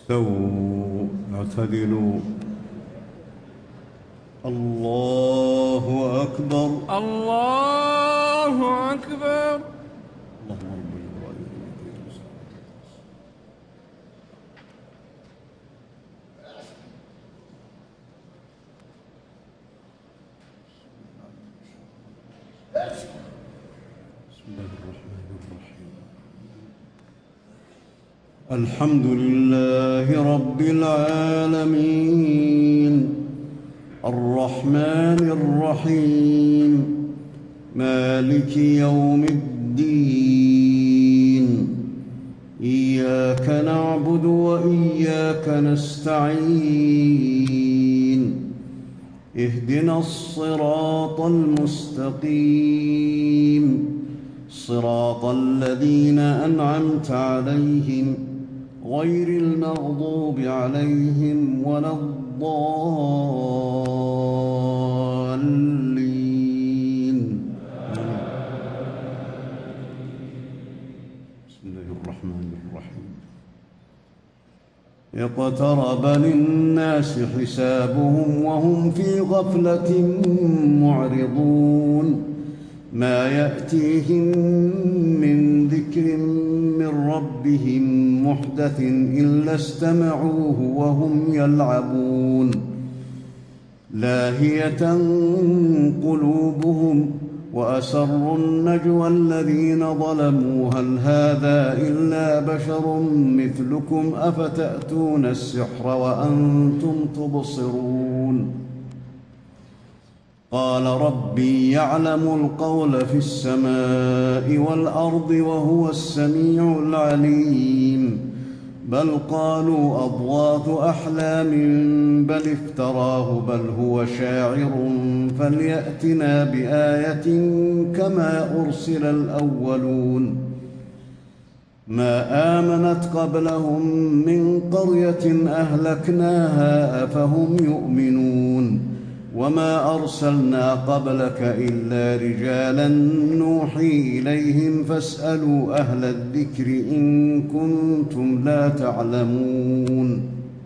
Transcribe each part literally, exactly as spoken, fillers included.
استووا اعتدلوا. الله أكبر. الله أكبر. اللهم رب العالمين. بسم الله الرحمن الرحيم. الحمد لله رب العالمين الرحمن الرحيم مالك يوم الدين إياك نعبد وإياك نستعين اهدنا الصراط المستقيم صراط الذين أنعمت عليهم غير المغضوب عليهم ولا الضالين. بسم الله الرحمن الرحيم. اقترب للناس حسابهم وهم في غفلة معرضون ما يأتيهم من ذكر من ربهم محدث إلا استمعوه وهم يلعبون لاهية قلوبهم وأسروا النجوى الذين ظلموا هل هذا إلا بشر مثلكم أفتأتون السحر وأنتم تبصرون قال ربي يعلم القول في السماء والأرض وهو السميع العليم بل قالوا أضغاث أحلام بل افتراه بل هو شاعر فليأتنا بآية كما أرسل الأولون ما آمنت قبلهم من قرية أهلكناها أفهم يؤمنون وما أرسلنا قبلك إلا رجالا نوحي إليهم فاسألوا أهل الذكر إن كنتم لا تعلمون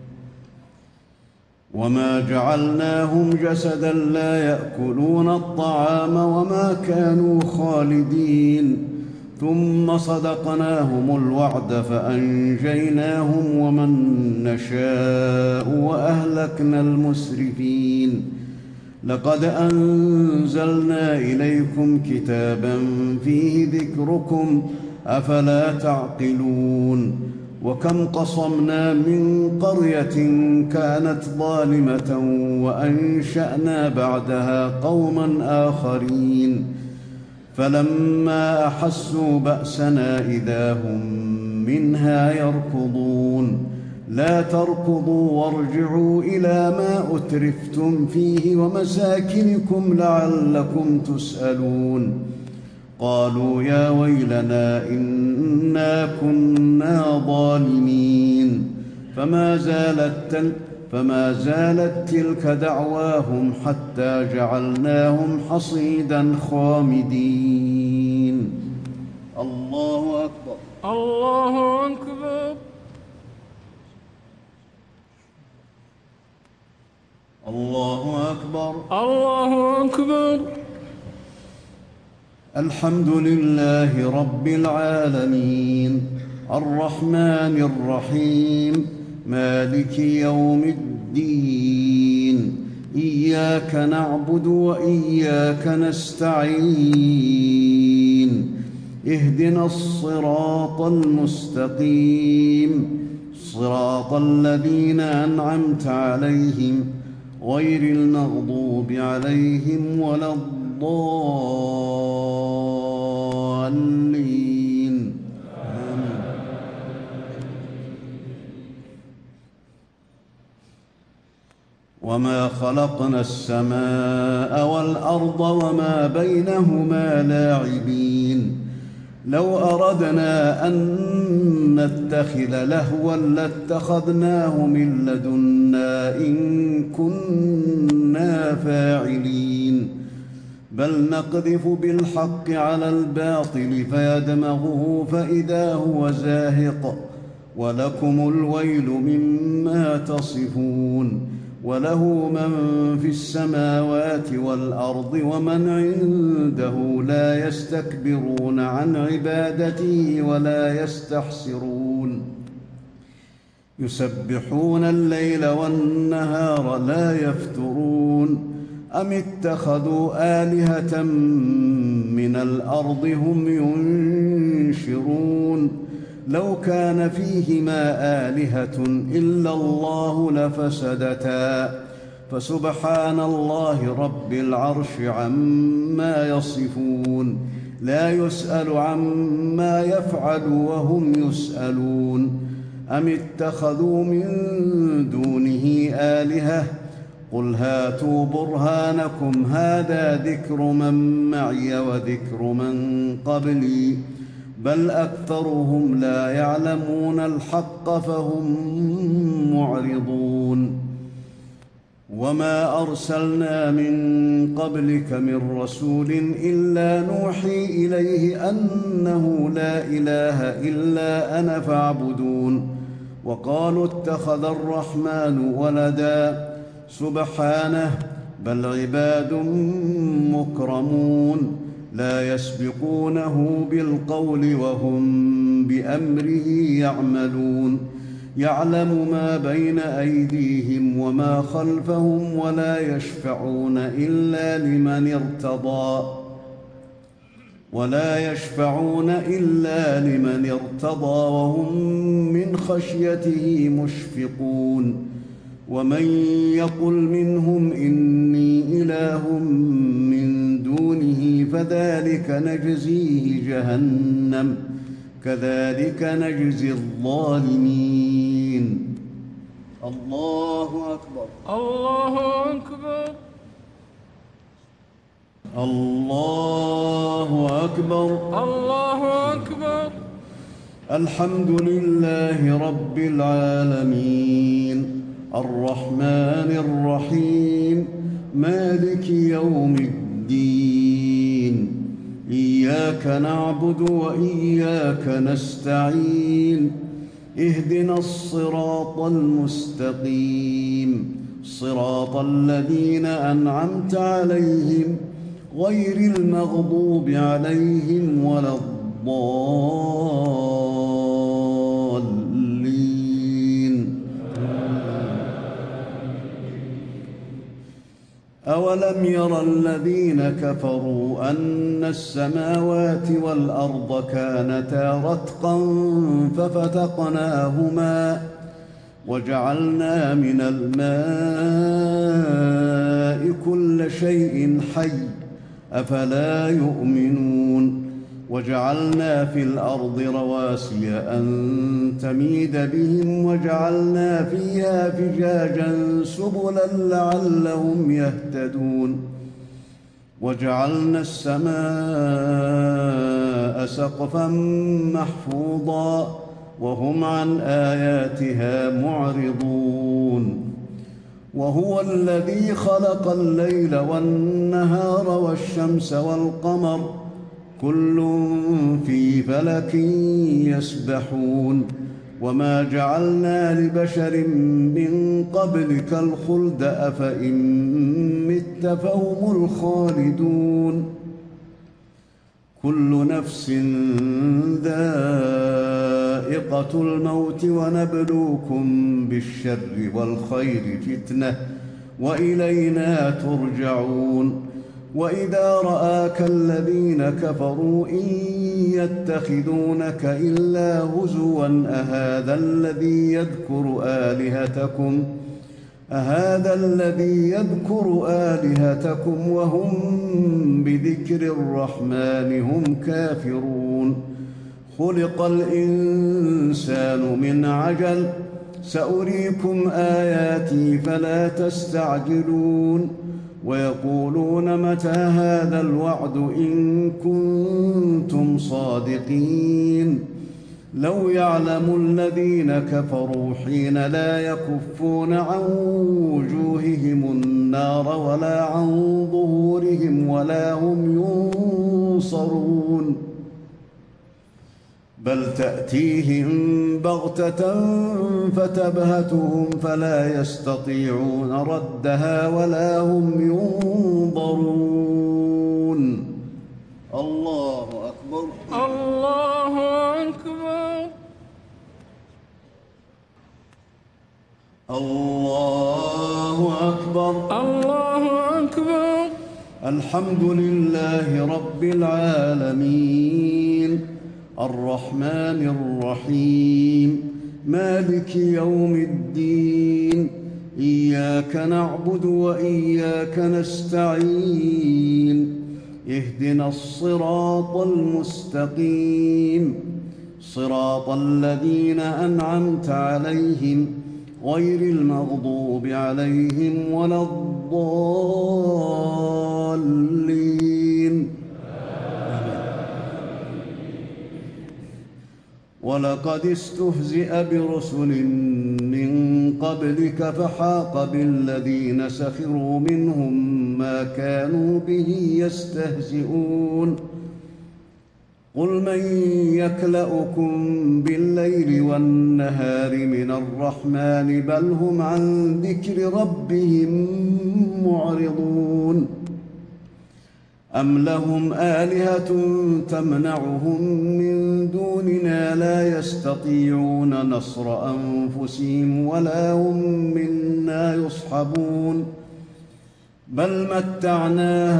وما جعلناهم جسدا لا يأكلون الطعام وما كانوا خالدين ثم صدقناهم الوعد فأنجيناهم ومن نشاء وأهلكنا المسرفين لقد أنزلنا إليكم كتابا فيه ذكركم أفلا تعقلون وكم قصمنا من قرية كانت ظالمة وأنشأنا بعدها قوما آخرين فلما أحسوا بأسنا إذا هم منها يركضون لا تركضوا وارجعوا إلى ما أترفتم فيه ومساكنكم لعلكم تسألون قالوا يا ويلنا إنا كنا ظالمين فما زالت تل فما زالت تلك دعواهم حتى جعلناهم حصيدا خامدين. الله أكبر. الله أكبر. الله أكبر. الله أكبر. الحمد لله رب العالمين الرحمن الرحيم مالك يوم الدين إياك نعبد وإياك نستعين اهدنا الصراط المستقيم صراط الذين أنعمت عليهم غير المغضوب عليهم ولا الضالين. آمين. وما خلقنا السماء والأرض وما بينهما لاعبين لو أردنا أن نتخذ لهوا لاتخذناه من لدنا إن كنا فاعلين بل نقذف بالحق على الباطل فيدمغه فإذا هو زاهق ولكم الويل مما تصفون وله من في السماوات والأرض ومن عنده لا يستكبرون عن عبادته ولا يستحسرون يسبحون الليل والنهار لا يفترون أم اتخذوا آلهة من الأرض هم ينشرون لو كان فيهما آلهة إلا الله لفسدتا فسبحان الله رب العرش عما يصفون لا يسأل عما يفعل وهم يسألون أم اتخذوا من دونه آلهة قل هاتوا برهانكم هذا ذكر من معي وذكر من قبلي بل أكثرهم لا يعلمون الحق فهم معرضون وما أرسلنا من قبلك من رسول إلا نوحي إليه أنه لا إله إلا أنا فاعبدون وقالوا اتخذ الرحمن ولدا سبحانه بل عباد مكرمون لا يسبقونه بالقول وهم بأمره يعملون يعلم ما بين أيديهم وما خلفهم ولا يشفعون إلا لمن ارتضى ولا يشفعون إلا لمن ارتضى وهم من خشيته مشفقون ومن يقل منهم إني إله من دونه فذلك نجزيه جهنم كذلك نجزي الظالمين الله أكبر الله أكبر الله أكبر الله أكبر الحمد لله رب العالمين الرحمن الرحيم مالك يوم الدين إياك نعبد وإياك نستعين اهدنا الصراط المستقيم صراط الذين أنعمت عليهم غير المغضوب عليهم ولا الضالين أولم ير الذين كفروا أن السماوات والأرض كانتا رتقا ففتقناهما وجعلنا من الماء كل شيء حي أفلا يؤمنون وجعلنا في الأرض رواسي أن تميد بهم وجعلنا فيها فجاجا سبلا لعلهم يهتدون وجعلنا السماء سقفا محفوظا وهم عن آياتها معرضون وهو الذي خلق الليل والنهار والشمس والقمر كل في فلك يسبحون وما جعلنا لبشر من قبلك الخلد أفإن مت فهم الخالدون كل نفس ذائقة الموت ونبلوكم بالشر والخير فتنة وإلينا ترجعون وإذا رآك الذين كفروا إن يتخذونك إلا هزوا أهذا الذي يذكر آلهتكم أهذا الذي يذكر آلهتكم وهم بذكر الرحمن هم كافرون خلق الإنسان من عجل سأريكم آياتي فلا تستعجلون ويقولون متى هذا الوعد إن كنتم صادقين لو يعلم الذين كفروا حين لا يكفون عن وجوههم النار ولا عن ظهورهم ولا هم ينصرون بل تأتيهم بغتة فتبهتهم فلا يستطيعون ردها ولا هم ينظرون. الله أكبر. الله أكبر. الله أكبر. الله أكبر. الحمد لله رب العالمين الرحمن الرحيم مالك يوم الدين إياك نعبد وإياك نستعين اهدنا الصراط المستقيم صراط الذين أنعمت عليهم غير المغضوب عليهم ولا الضالين. ولقد استهزئ برسل من قبلك فحاق بالذين سخروا منهم ما كانوا به يستهزئون. قل من يكلؤكم بالليل والنهار من الرحمن بل هم عن ذكر ربهم معرضون. أم لهم آلهة تمنعهم من دوننا لا يستطيعون نصر أنفسهم ولا هم منا يصحبون. بل متعنا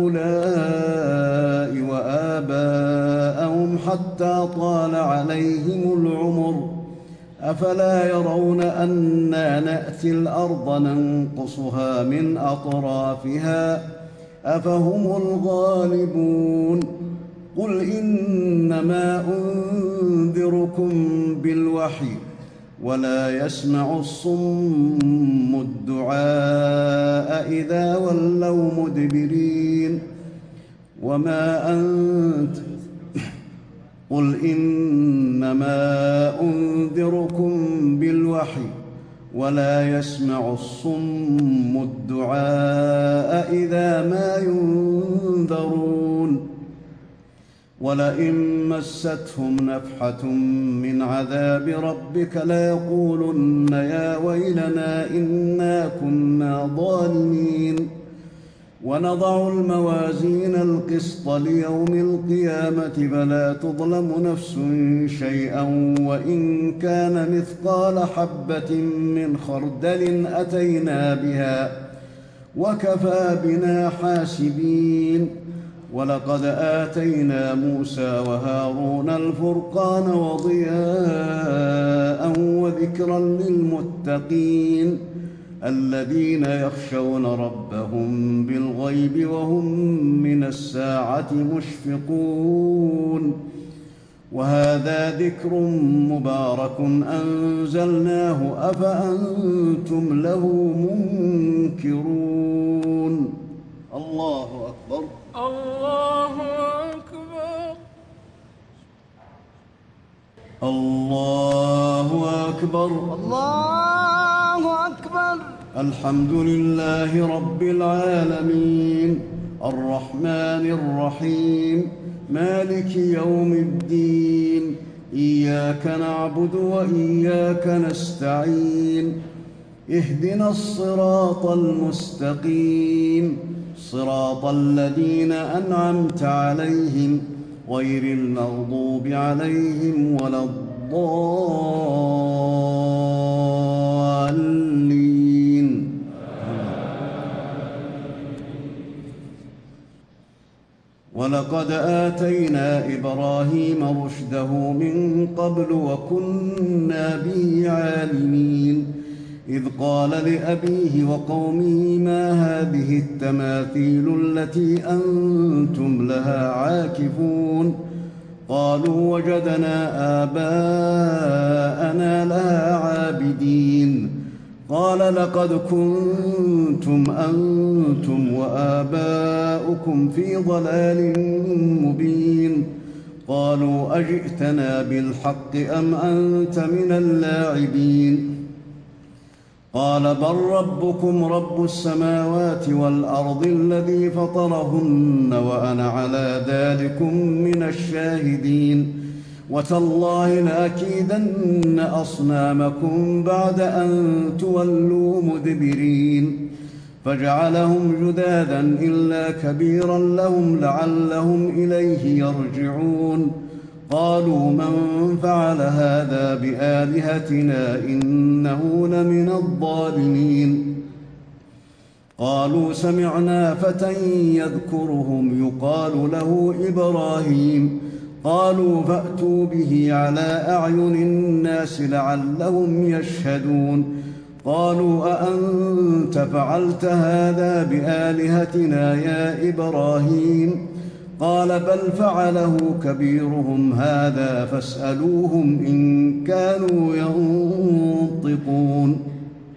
هؤلاء وآباءهم حتى طال عليهم العمر أفلا يرون أنا نأتي الأرض ننقصها من أطرافها أفهم الغالبون. قل إنما أنذركم بالوحي ولا يسمع الصم الدعاء إذا ولوا مدبرين. وما أنت قل إنما أنذركم بالوحي ولا يسمع الصم الدعاء إذا ما ينذرون. ولئن مستهم نفحة من عذاب ربك ليقولن يا ويلنا إنا كنا ظالمين. ونضع الموازين القسط ليوم القيامة فلا تظلم نفس شيئا وإن كان مثقال حبة من خردل أتينا بها وكفى بنا حاسبين. ولقد آتينا موسى وهارون الفرقان وضياء وذكرا للمتقين الذين يخشون ربهم بالغيب وهم من الساعة مشفقون. وهذا ذكر مبارك أنزلناه أفأنتم له منكرون. الله أكبر. الله أكبر. الله أكبر. الله أكبر. الحمد لله رب العالمين الرحمن الرحيم مالك يوم الدين إياك نعبد وإياك نستعين اهدنا الصراط المستقيم صراط الذين أنعمت عليهم غير المغضوب عليهم ولا الضالين. ولقد آتينا إبراهيم رشده من قبل وكنا به عالمين. إذ قال لأبيه وقومه ما هذه التماثيل التي أنتم لها عاكفون. قالوا وجدنا آباءنا لها عابدين. قال لقد كنتم أنتم وآباؤكم في ضلال مبين. قالوا أجئتنا بالحق أم أنت من اللاعبين. قال بل ربكم رب السماوات والأرض الذي فطرهن وأنا على ذلكم من الشاهدين. وتالله لأكيدن أصنامكم بعد أن تولوا مدبرين فجعلهم جذاذا إلا كبيرا لهم لعلهم إليه يرجعون قالوا من فعل هذا بآلهتنا إنه لمن الظالمين قالوا سمعنا فتى يذكرهم يقال له إبراهيم قالوا فأتوا به على أعين الناس لعلهم يشهدون قالوا أأنت فعلت هذا بآلهتنا يا إبراهيم قال بل فعله كبيرهم هذا فاسألوهم إن كانوا ينطقون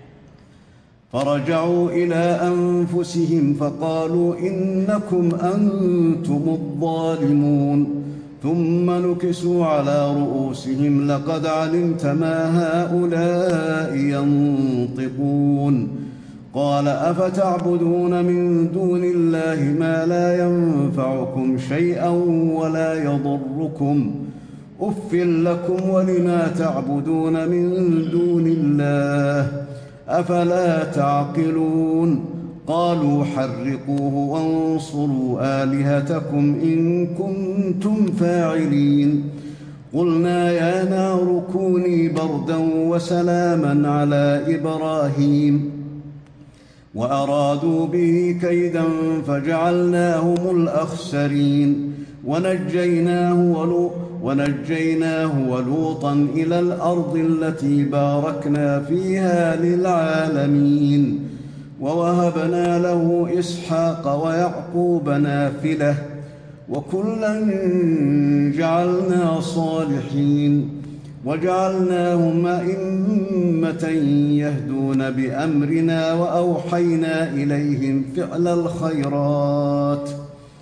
فرجعوا إلى أنفسهم فقالوا إنكم أنتم الظالمون ثم نكسوا على رؤوسهم لقد علمت ما هؤلاء ينطقون قال أفتعبدون من دون الله ما لا ينفعكم شيئا ولا يضركم أف لكم ولما تعبدون من دون الله أفلا تعقلون قالوا حرقوه وانصروا آلهتكم إن كنتم فاعلين قلنا يا نار كوني بردا وسلاما على إبراهيم وأرادوا به كيدا فجعلناهم الأخسرين ونجيناه ولو ونجيناه ولوطا إلى الأرض التي باركنا فيها للعالمين ووهبنا له إسحاق ويعقوب نافلة وكلا جعلنا صالحين وجعلناهم أئمة يهدون بأمرنا وأوحينا إليهم فعل الخيرات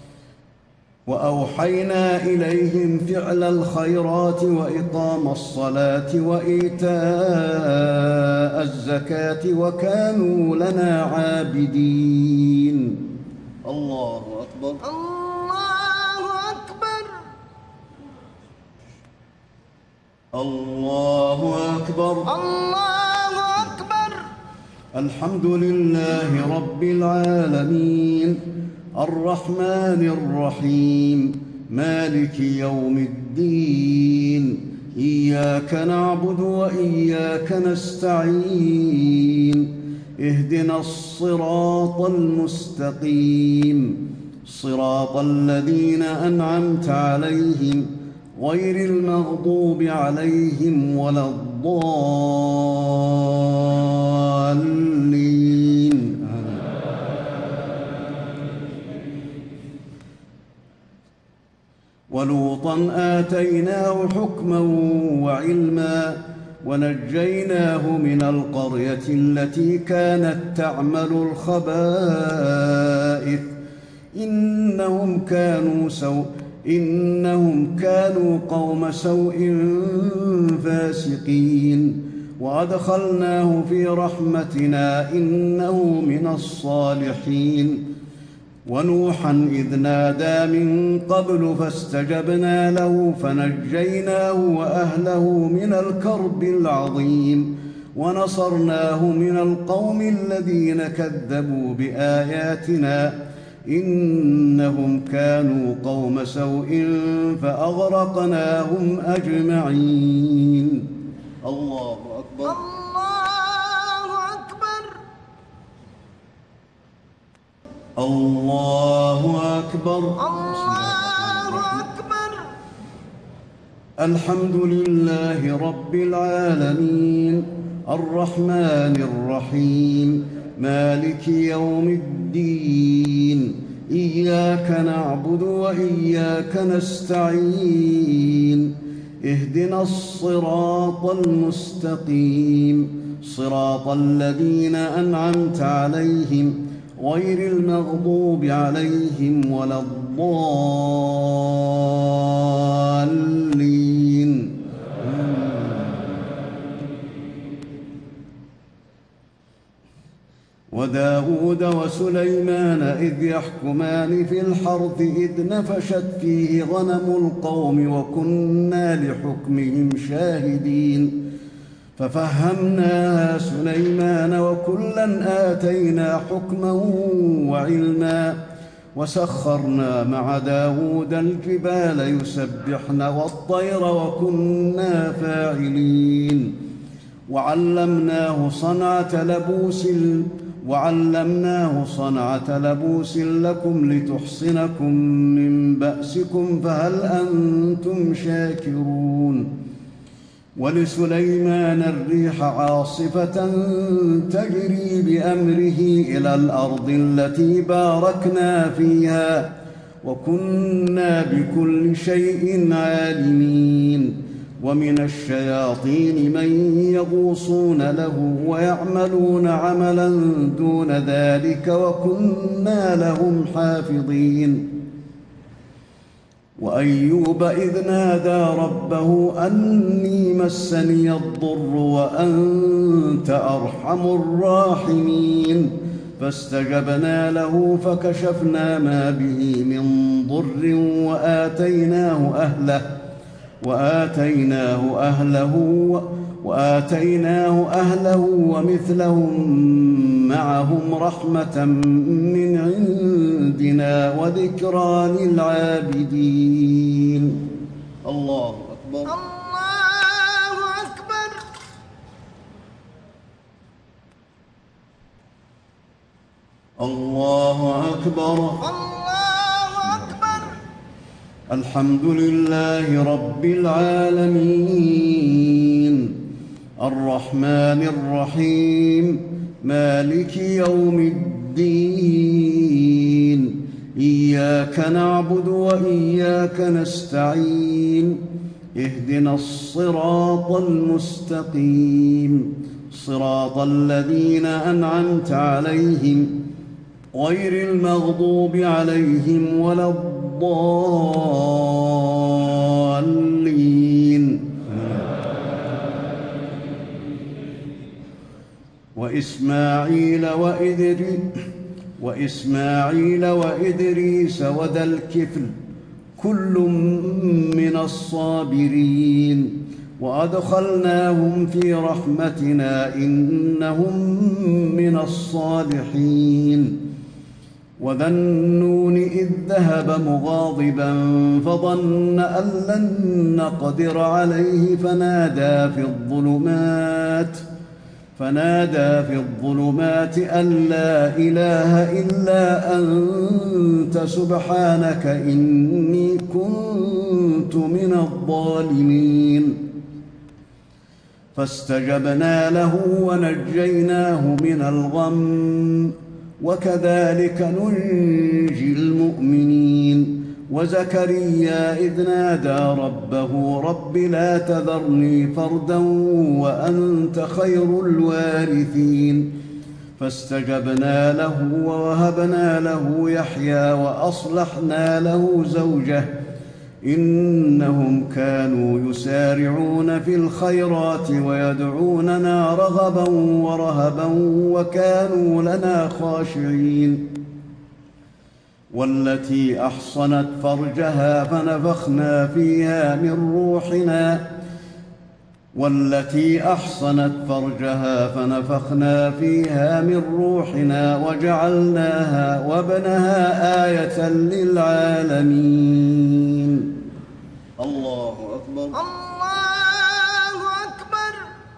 وأوحينا إليهم فعل الخيرات وإقام الصلاة وإيتاء الزكاة وكانوا لنا عابدين الله أكبر الله أكبر الله أكبر الله أكبر الحمد لله رب العالمين الرحمن الرحيم مالك يوم الدين إياك نعبد وإياك نستعين اهدنا الصراط المستقيم صراط الذين أنعمت عليهم غير المغضوب عليهم ولا الضالين ولوطا آتيناه حكما وعلما ونجيناه من القرية التي كانت تعمل الخبائث إنهم كانوا سوء إنهم كانوا قوم سوء فاسقين وأدخلناه في رحمتنا إنه من الصالحين ونوحا إذ نادى من قبل فاستجبنا له فنجيناه وأهله من الكرب العظيم ونصرناه من القوم الذين كذبوا بآياتنا إنهم كانوا قوم سوء فأغرقناهم أجمعين الله أكبر الله أكبر الله أكبر الله أكبر الحمد لله رب العالمين الرحمن الرحيم مالك يوم الدين إياك نعبد وإياك نستعين اهدنا الصراط المستقيم صراط الذين أنعمت عليهم غير المغضوب عليهم ولا الضالين وداود وسليمان ولسليمان إذ يحكمان في الحرث إذ نفشت فيه غنم القوم وكنا لحكمهم شاهدين ففهمناها سليمان وكلا آتينا حكما وعلما وسخرنا مع داود الجبال يسبحن والطير وكنا فاعلين وعلمناه صنعة لبوس وعلمناه صنعة لبوس لكم لتحصنكم من بأسكم فهل أنتم شاكرون ولسليمان الريح عاصفة تجري بأمره إلى الأرض التي باركنا فيها وكنا بكل شيء عالمين ومن الشياطين من يغوصون له ويعملون عملا دون ذلك وكنا لهم حافظين وأيوب إذ نادى ربه أني مسني الضر وأنت أرحم الراحمين فاستجبنا له فكشفنا ما به من ضر وآتيناه أهله وآتيناه أهله وآتيناه أهله ومثلهم معهم رحمة من عندنا وذكرى للعابدين. الله أكبر. الله أكبر. الله أكبر. الله أكبر. الحمد لله رب العالمين الرحمن الرحيم مالك يوم الدين إياك نعبد وإياك نستعين اهدنا الصراط المستقيم صراط الذين أنعمت عليهم غير المغضوب عليهم ولا الضالين وإسماعيل وإدريس وإسماعيل وإدريس وذا الكفل كل من الصابرين وأدخلناهم في رحمتنا إنهم من الصالحين وذا النون إذ ذهب مغاضبا فظن أن لن نقدر عليه فنادى في الظلمات فنادى في الظلمات أن لا إله إلا أنت سبحانك إني كنت من الظالمين فاستجبنا له ونجيناه من الغم وكذلك ننجي المؤمنين وزكريا إذ نادى ربه رب لا تذرني فردا وأنت خير الوارثين فاستجبنا له ووهبنا له يحيى وأصلحنا له زوجه إنهم كانوا يسارعون في الخيرات ويدعوننا رغبا ورهبا وكانوا لنا خاشعين والتي أحصنت فرجها فنفخنا فيها من روحنا والتي أحصنت فرجها فنفخنا فيها من روحنا وجعلناها وابنها آية للعالمين. الله أكبر. الله أكبر.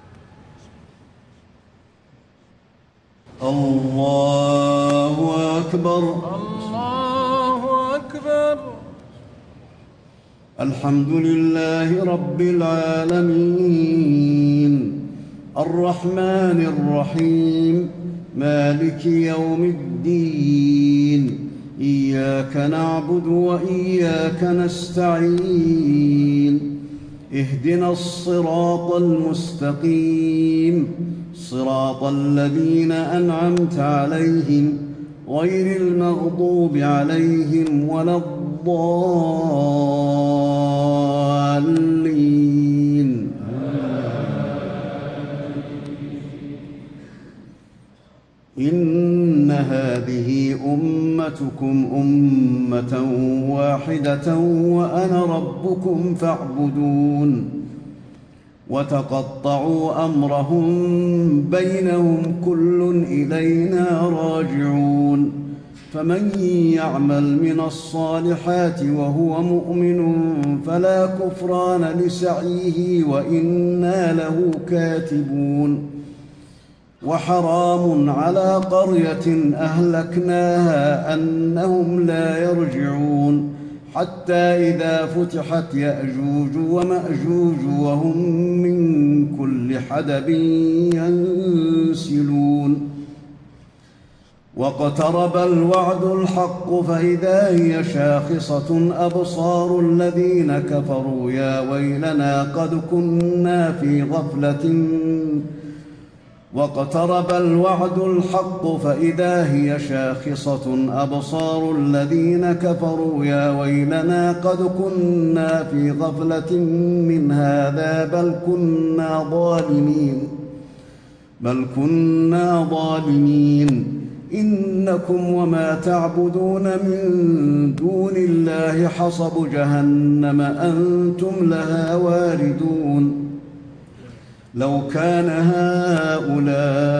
الله أكبر. الله أكبر. الحمد لله رب العالمين الرحمن الرحيم مالك يوم الدين إياك نعبد وإياك نستعين اهدنا الصراط المستقيم صراط الذين أنعمت عليهم غير المغضوب عليهم ولا الضالين. إن هذه جعلتكم أمة واحدة وأنا ربكم فاعبدون وتقطعوا أمرهم بينهم كل إلينا راجعون فمن يعمل من الصالحات وهو مؤمن فلا كفران لسعيه وإنا له كاتبون وحرام على قرية أهلكناها أنهم لا يرجعون حتى إذا فتحت يأجوج ومأجوج وهم من كل حدب ينسلون واقترب الوعد الحق فإذا هي شاخصة أبصار الذين كفروا يا ويلنا قد كنا في غفلة واقترب الوعد الحق فإذا هي شاخصة أبصار الذين كفروا يا ويلنا قد كنا في غفلة من هذا بل كنا ظالمين بل كنا ظالمين إنكم وما تعبدون من دون الله حصب جهنم أنتم لها واردون لو كان هؤلاء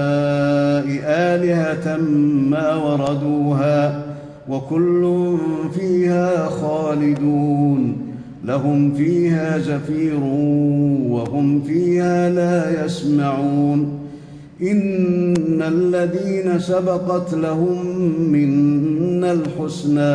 آلهة ما وردوها وكل فيها خالدون لهم فيها زفير وهم فيها لا يسمعون إن الذين سبقت لهم منا الحسنى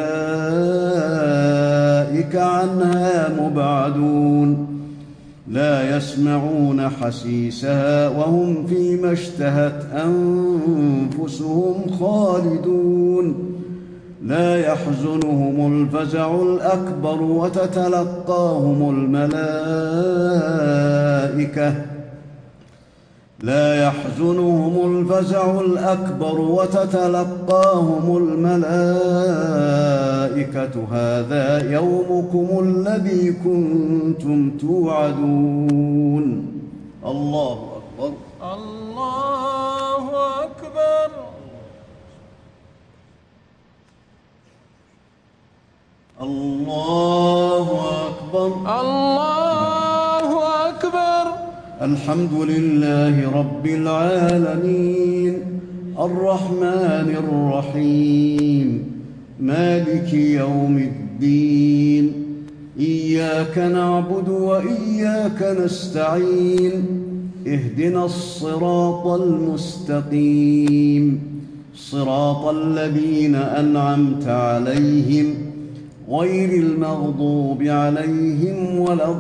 أولئك عنها مبعدون لا يسمعون حسيسها وهم فيما اشتهت أنفسهم خالدون لا يحزنهم الفزع الأكبر وتتلقاهم الملائكة لا يحزنهم الفزع الأكبر وتتلقاهم الملائكة هذا يومكم الذي كنتم توعدون الله أكبر الله أكبر الله أكبر الله أكبر الحمد لله رب العالمين الرحمن الرحيم مالك يوم الدين إياك نعبد وإياك نستعين اهدنا الصراط المستقيم صراط الذين أنعمت عليهم غير المغضوب عليهم ولا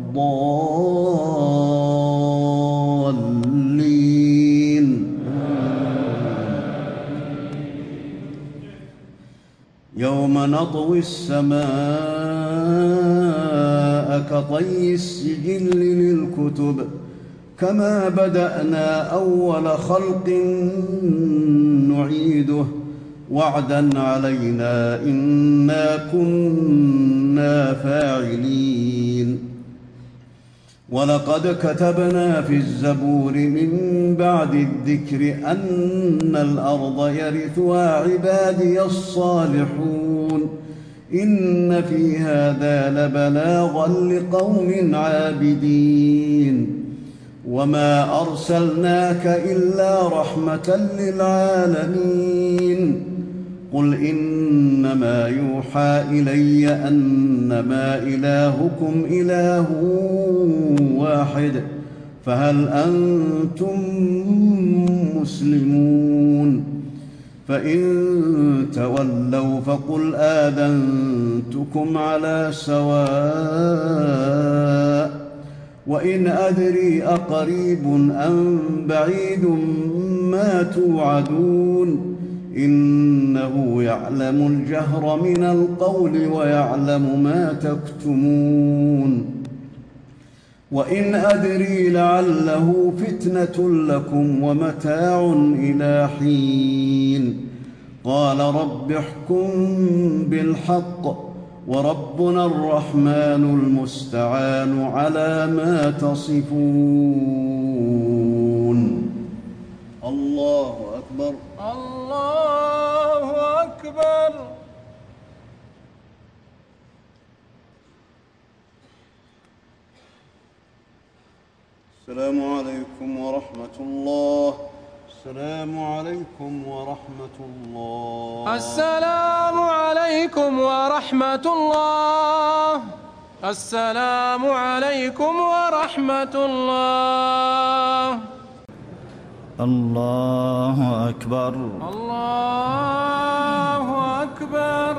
الضالين يوم نطوي السماء كطي السجل للكتب كما بدأنا أول خلق نعيده وعدا علينا إنا كنا فاعلين ولقد كتبنا في الزبور من بعد الذكر أن الأرض يرثها عبادي الصالحون إن في هذا لبلاغا لقوم عابدين وما أرسلناك إلا رحمة للعالمين قل إنما يوحى إلي أنما إلهكم إله واحد فهل أنتم مسلمون فإن تولوا فقل آذنتكم على سواء وإن أدري أقريب أم بعيد ما توعدون إنه يعلم الجهر من القول ويعلم ما تكتمون وإن أدري لعله فتنة لكم ومتاع إلى حين قال رب احكم بالحق وربنا الرحمن المستعان على ما تصفون الله أكبر الله أكبر أكبر. السلام عليكم ورحمة الله. السلام عليكم ورحمة الله. السلام عليكم ورحمة الله. السلام عليكم ورحمة الله. الله أكبر. الله أكبر.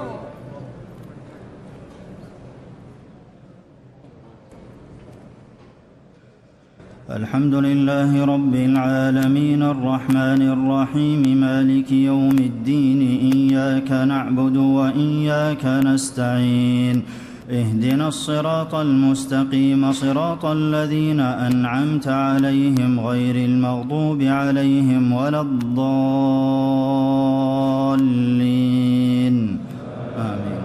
الحمد لله رب العالمين الرحمن الرحيم مالك يوم الدين إياك نعبد وإياك نستعين اهدنا الصراط المستقيم صراط الذين أنعمت عليهم غير المغضوب عليهم ولا الضالين آمين.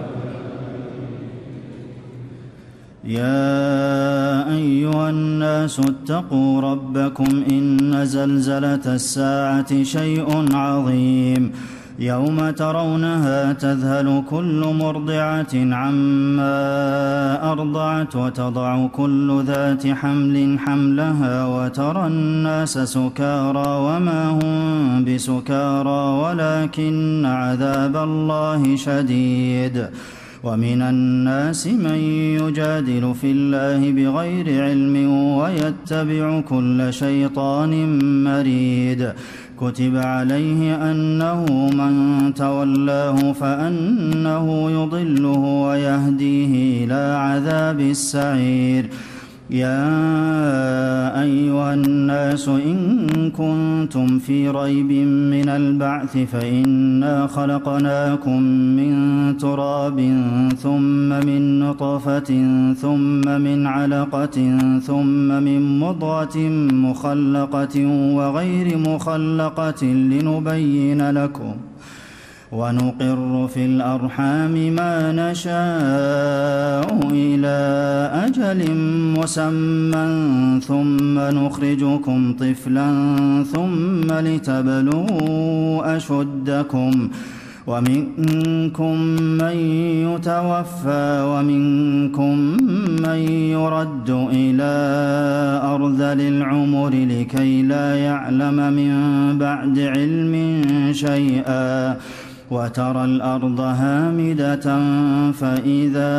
يا أيها الناس اتقوا ربكم إن زلزلة الساعة شيء عظيم يوم ترونها تذهل كل مرضعة عما أرضعت وتضع كل ذات حمل حملها وترى الناس سكارى وما هم بسكارى ولكن عذاب الله شديد. ومن الناس من يجادل في الله بغير علم ويتبع كل شيطان مريد. كتب عليه أنه من تولاه فأنه يضله ويهديه إلى عذاب السعير. يا أيها الناس إن كنتم في ريب من البعث فإنا خلقناكم من تراب ثم من نطفة ثم من علقة ثم من مضغة مخلقة وغير مخلقة لنبين لكم ونقر في الأرحام ما نشاء إلى أجل مسمى ثم نخرجكم طفلا ثم لتبلغوا أشدكم ومنكم من يتوفى ومنكم من يرد إلى أرذل العمر لكي لا يعلم من بعد علم شيئا. وترى الأرض هامدة فإذا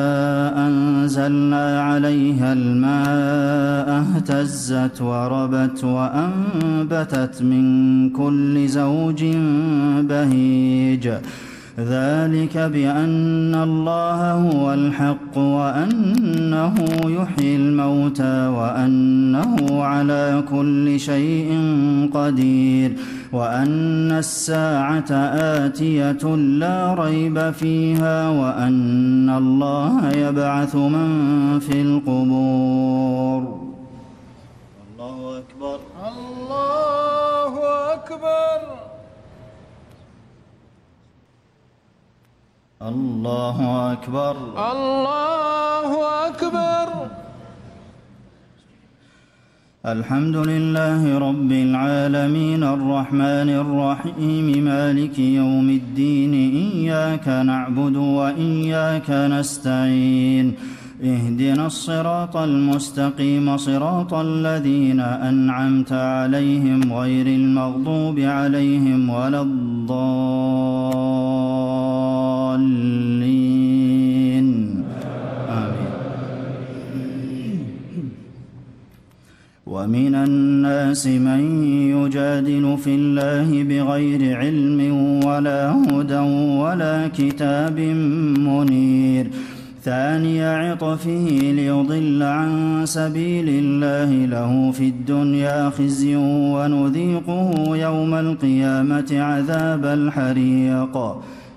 أنزلنا عليها الماء اهتزت وربت وأنبتت من كل زوج بهيج. ذلك بأن الله هو الحق وأنه يحيي الموتى وأنه على كل شيء قدير وأن الساعة آتية لا ريب فيها وأن الله يبعث من في القبور. الله أكبر. الله أكبر. الله أكبر. الله أكبر. الحمد لله رب العالمين الرحمن الرحيم مالك يوم الدين إياك نعبد وإياك نستعين اهدنا الصراط المستقيم صراط الذين أنعمت عليهم غير المغضوب عليهم ولا الضالين آمين. ومن الناس من يجادل في الله بغير علم ولا هدى ولا كتاب منير ثاني عطفه ليضل عن سبيل الله له في الدنيا خزي ونذيقه يوم القيامة عذاب الحريق.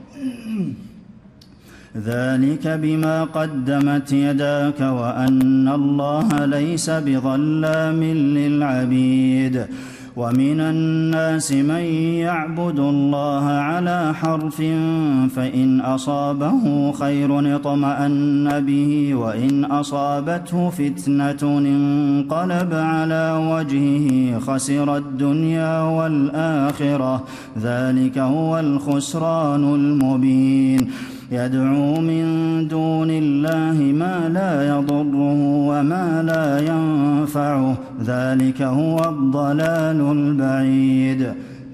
ذلك بما قدمت يداك وأن الله ليس بظلام للعبيد. ومن الناس من يعبد الله على حرف فإن أصابه خير اطمأن به وإن أصابته فتنة انقلب على وجهه خسر الدنيا والآخرة ذلك هو الخسران المبين يدعو من دون الله ما لا يضره وما لا ينفعه ذلك هو الضلال البعيد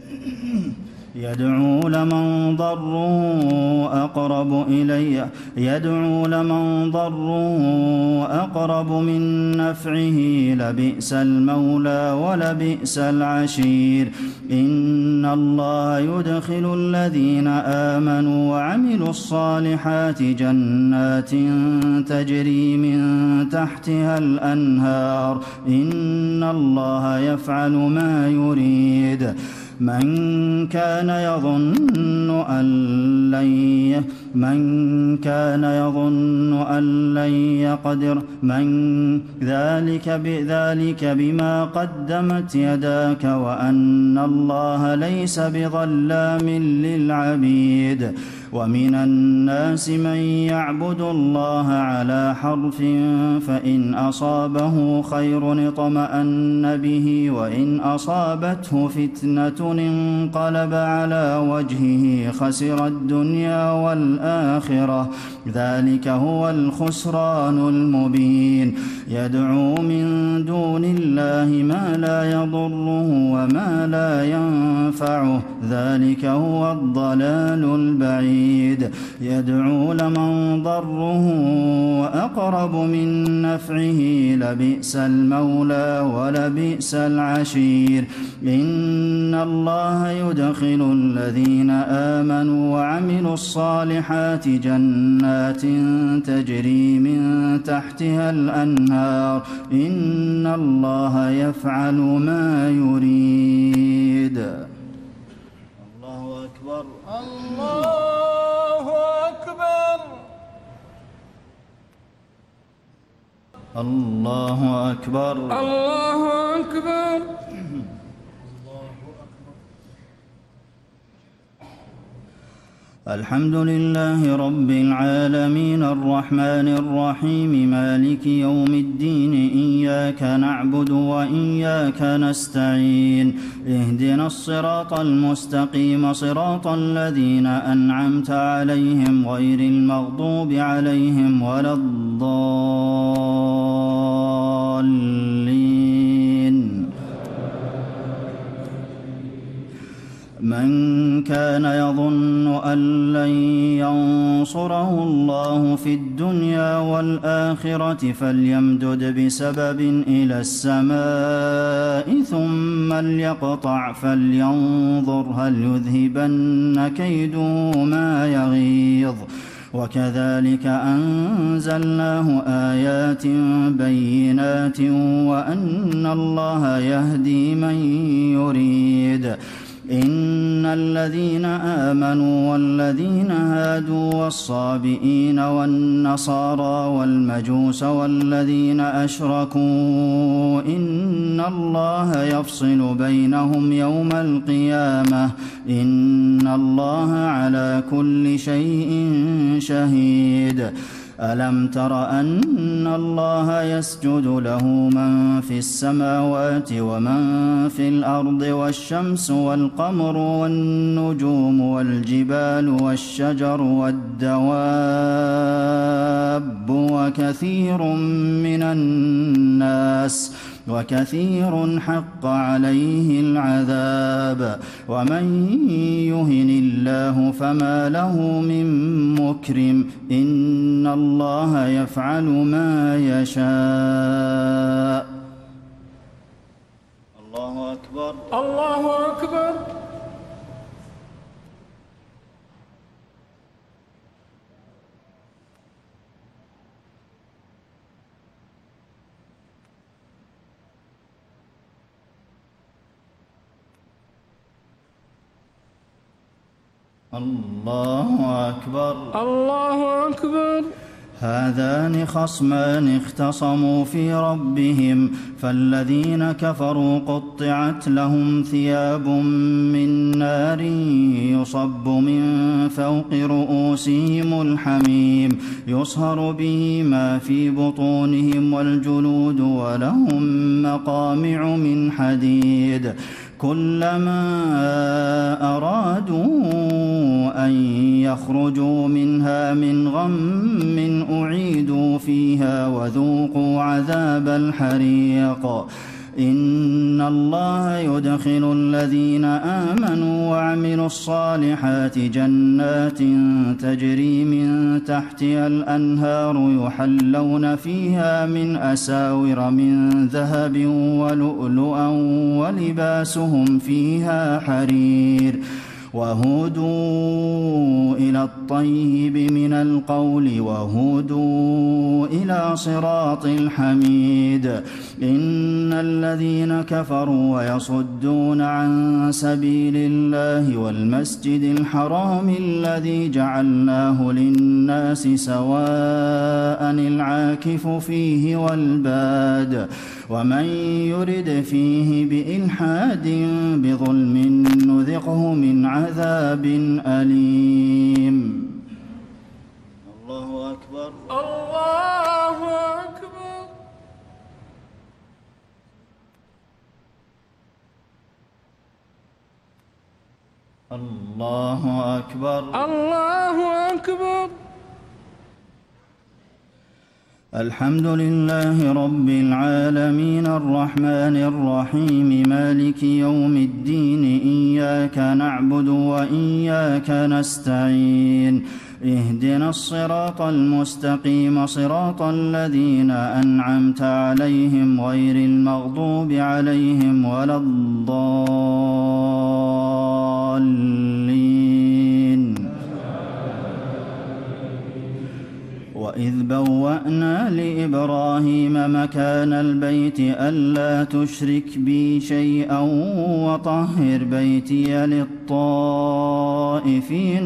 يدعو لمن ضره أقرب إليه يدعو لمن ضره أقرب من نفعه لبئس المولى ولبئس العشير إن الله يدخل الذين آمنوا وعملوا الصالحات جنات تجري من تحتها الأنهار إن الله يفعل ما يريد من كان يظن أن لن من كان يظن أن لن يقدر من ذلك بذلك بما قدمت يداك وأن الله ليس بظلام للعبيد ومن الناس من يعبد الله على حرف فإن أصابه خير اطمأن به وإن أصابته فتنة انقلب على وجهه خسر الدنيا والآخرة ذلك هو الخسران المبين يدعو من دون الله ما لا يضره وما لا ينفعه ذلك هو الضلال البعيد يدعو لمن ضره أقرب من نفعه لبئس المولى ولبئس العشير إن الله يدخل الذين آمنوا وعملوا الصالحات جنات تجري من تحتها الأنهار إن الله يفعل ما يريد الله أكبر الله أكبر الله أكبر الله أكبر الحمد لله رب العالمين الرحمن الرحيم مالك يوم الدين إياك نعبد وإياك نستعين اهدنا الصراط المستقيم صراط الذين أنعمت عليهم غير المغضوب عليهم ولا الضالين من كان يظن أن لن ينصره الله في الدنيا والآخرة فليمدد بسبب إلى السماء ثم ليقطع فلينظر هل يذهبن كيده ما يغيظ وكذلك أنزلناه آيات بينات وأن الله يهدي من يريد إن الذين آمنوا والذين هادوا والصابئين والنصارى والمجوس والذين أشركوا إن الله يفصل بينهم يوم القيامة إن الله على كل شيء شهيد ألم تر أن الله يسجد له من في السماوات ومن في الأرض والشمس والقمر والنجوم والجبال والشجر والدواب وكثير من الناس وكثير حق عليه العذاب ومن يهن الله فما له من مكرم إن الله يفعل ما يشاء الله أكبر الله أكبر الله أكبر الله أكبر هذان خصمان اختصموا في ربهم فالذين كفروا قطعت لهم ثياب من نار يصب من فوق رؤوسهم الحميم يصهر به ما في بطونهم والجلود ولهم مقامع من حديد كلما أرادوا أن يخرجوا منها من غم أعيدوا فيها وذوقوا عذاب الحريق إن الله يدخل الذين آمنوا وعملوا الصالحات جنات تجري من تحتها الأنهار يحلون فيها من أساور من ذهب ولؤلؤا ولباسهم فيها حرير وهدوا إلى الطيب من القول وهدوا إلى صراط الحميد إن الذين كفروا ويصدون عن سبيل الله والمسجد الحرام الذي جعلناه للناس سواء العاكف فيه والباد ومن يرد فيه بإلحاد بظلم نذقه من عذاب أليم. الله أكبر الله أكبر. الله أكبر. الله أكبر. الحمد لله رب العالمين الرحمن الرحيم مالك يوم الدين إياك نعبد وإياك نستعين اهدنا الصراط المستقيم صراط الذين أنعمت عليهم غير المغضوب عليهم ولا الضالين. وإذ بوأنا لإبراهيم مكان البيت ألا تشرك بي شيئا وطهر بيتي للطائفين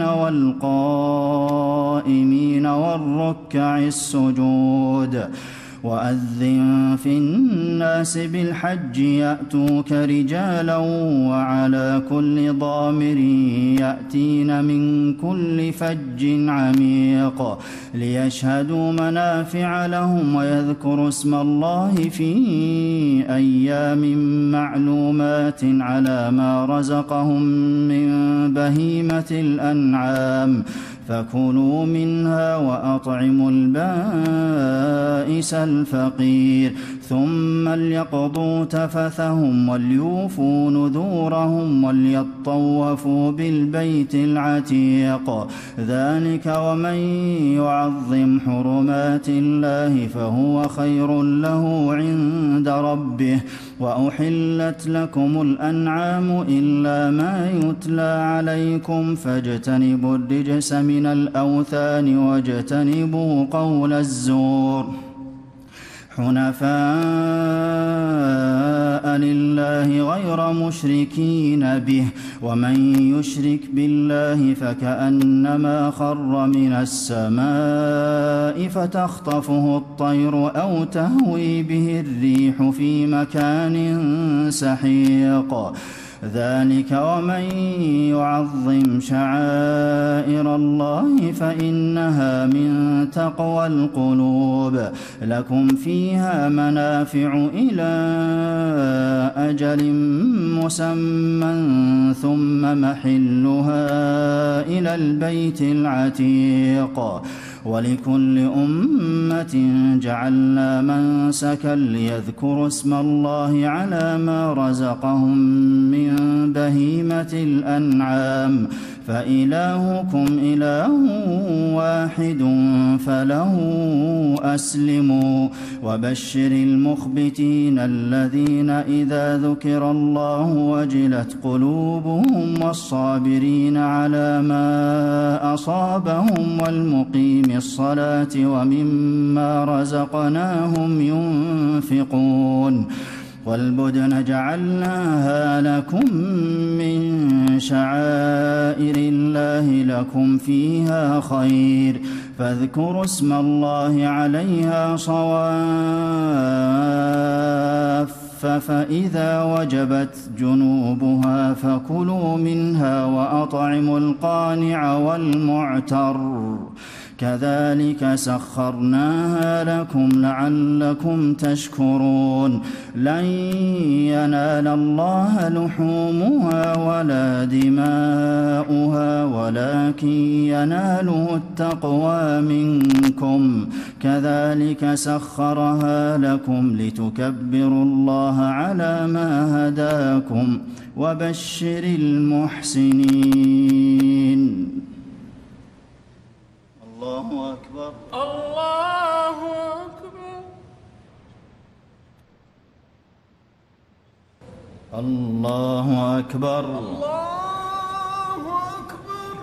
والقائمين والركع السجود وأذن في الناس بالحج يأتوك رجالا وعلى كل ضامر يأتين من كل فج عميق ليشهدوا منافع لهم ويذكروا اسم الله في أيام معلومات على ما رزقهم من بهيمة الأنعام فكلوا منها وأطعموا البائس الفقير ثم ليقضوا تفثهم وليوفوا نذورهم وليطوفوا بالبيت العتيق ذلك ومن يعظم حرمات الله فهو خير له عند ربه وأحلت لكم الأنعام إلا ما يتلى عليكم فاجتنبوا الرجس من الأوثان واجتنبوا قول الزور حنفاء لله غير مشركين به ومن يشرك بالله فكأنما خر من السماء فتخطفه الطير أو تهوي به الريح في مكان سحيق ذلك ومن يعظم شعائر الله فإنها من تقوى القلوب لكم فيها منافع إلى أجل مسمى ثم محلها إلى البيت العتيق ولكل أمة جعلنا منسكا ليذكروا اسم الله على ما رزقهم من بهيمة الأنعام فإلهكم إله واحد فله أسلموا وبشر المخبتين الذين إذا ذكر الله وجلت قلوبهم والصابرين على ما أصابهم والمقيم الصلاة ومما رزقناهم ينفقون والبدن جعلناها لكم من شعائر الله لكم فيها خير فاذكروا اسم الله عليها صواف فإذا وجبت جنوبها فكلوا منها وأطعموا القانع والمعتر كذلك سخرناها لكم لعلكم تشكرون لن ينال الله لحومها ولا دماؤها ولكن يناله التقوى منكم كذلك سخرها لكم لتكبروا الله على ما هداكم وبشر المحسنين. الله أكبر. الله أكبر. الله أكبر. الله أكبر.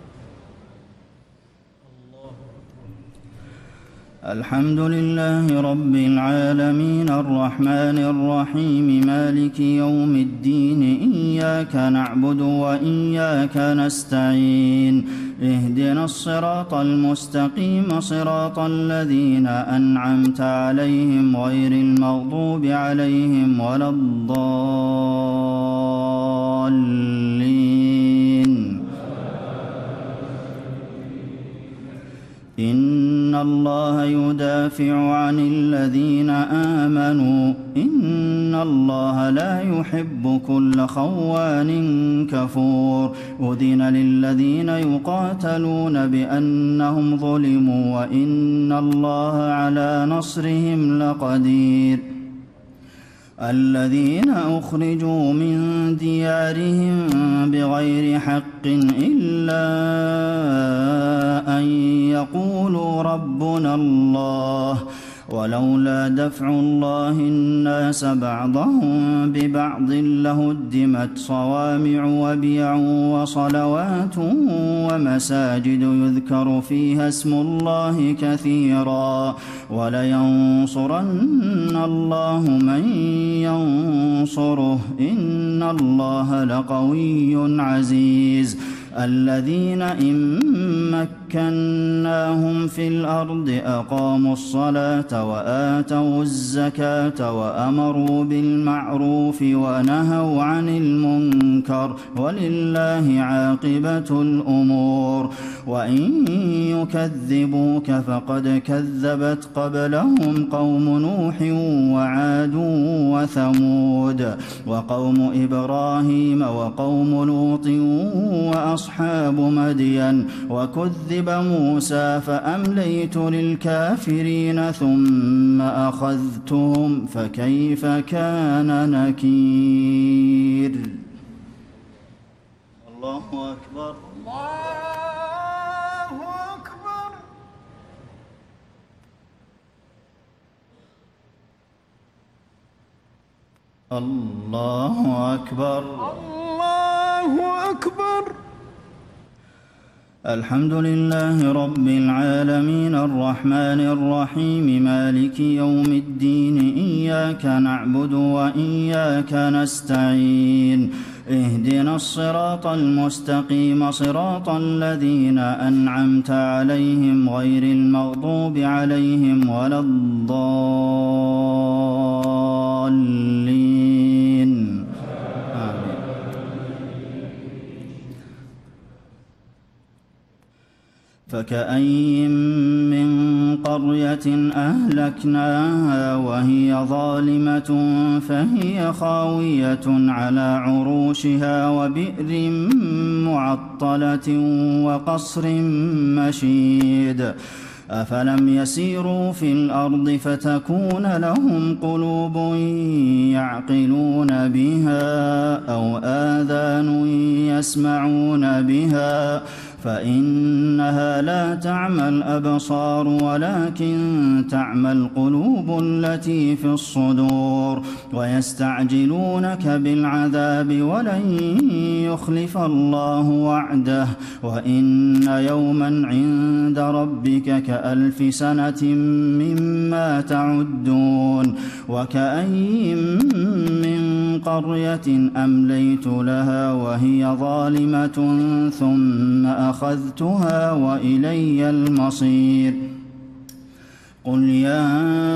الحمد لله رب العالمين الرحمن الرحيم مالك يوم الدين إياك نعبد وإياك نستعين اهدنا الصراط المستقيم صراط الذين أنعمت عليهم غير المغضوب عليهم ولا الضالين. إن الله يدافع عن الذين آمنوا إن الله لا يحب كل خوان كفور أذن للذين يقاتلون بأنهم ظلموا وإن الله على نصرهم لقدير. الذين أخرجوا من ديارهم بغير حق إلا أن يقولوا ربنا الله ولولا دفع الله الناس بعضهم ببعض لهدمت صوامع وبيع وصلوات ومساجد يذكر فيها اسم الله كثيرا ولينصرن الله من ينصره إن الله لقوي عزيز. الذين إن مكناهم في الأرض أقاموا الصلاة وآتوا الزكاة وأمروا بالمعروف ونهوا عن المنكر ولله عاقبة الأمور. وإن يكذبوك فقد كذبت قبلهم قوم نوح وعاد وثمود وقوم إبراهيم وقوم لوط وأصحاب مدين وكذب موسى فأمليت للكافرين ثم أخذتهم فكيف كان نكير. الله أكبر. الله أكبر. الله أكبر. الله أكبر. الحمد لله رب العالمين الرحمن الرحيم مالك يوم الدين إياك نعبد وإياك نستعين اهدنا الصراط المستقيم صراط الذين أنعمت عليهم غير المغضوب عليهم ولا الضالين. آمين. فكأين من قرية أهلكناها وهي ظالمة فهي خاوية على عروشها وبئر معطلة وقصر مشيد. أفلم يسيروا في الأرض فتكون لهم قلوب يعقلون بها أو آذان يسمعون بها فإنها لا تعمى الأبصار ولكن تعمى القلوب التي في الصدور. ويستعجلونك بالعذاب ولن يخلف الله وعده وإن يوما عند ربك كألف سنة مما تعدون. وكأين من قرية أمليت لها وهي ظالمة ثم أخذتها وإلي المصير قل يا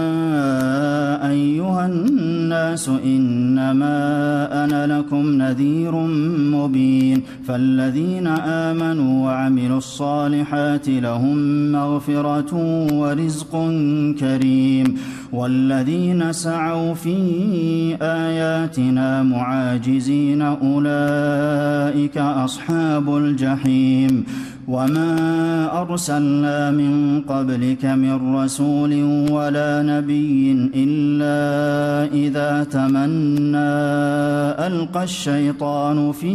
أيها الناس إنما أنا لكم نذير مبين فالذين آمنوا وعملوا الصالحات لهم مغفرة ورزق كريم والذين سعوا في آياتنا معاجزين أولئك أصحاب الجحيم وما أرسلنا من قبلك من رسول ولا نبي إلا إذا تمنى ألقى الشيطان في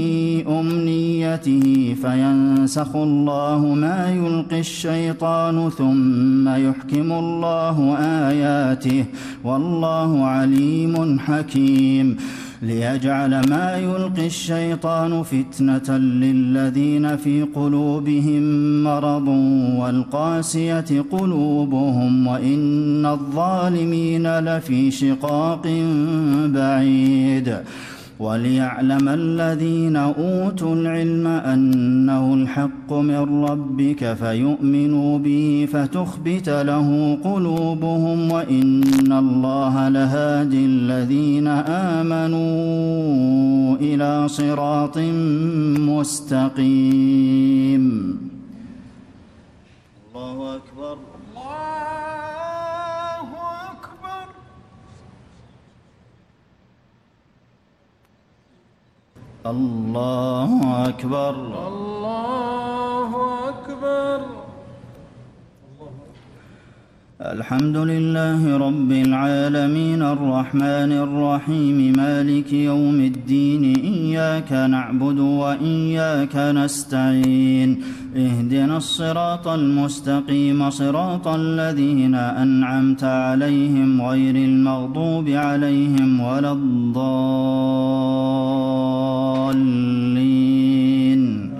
أمنيته فينسخ الله ما يلقي الشيطان ثم يحكم الله آياته والله عليم حكيم ليجعل ما يلقي الشيطان فتنة للذين في قلوبهم مرض والقاسية قلوبهم وإن الظالمين لفي شقاق بعيد وليعلم الذين أوتوا العلم أنه الحق من ربك فيؤمنوا به فتخبت له قلوبهم وإن الله لهادي الذين آمنوا إلى صراط مستقيم. الله أكبر. الله أكبر. الله أكبر. الحمد لله رب العالمين الرحمن الرحيم مالك يوم الدين إياك نعبد وإياك نستعين اهدنا الصراط المستقيم صراط الذين أنعمت عليهم غير المغضوب عليهم ولا الضالين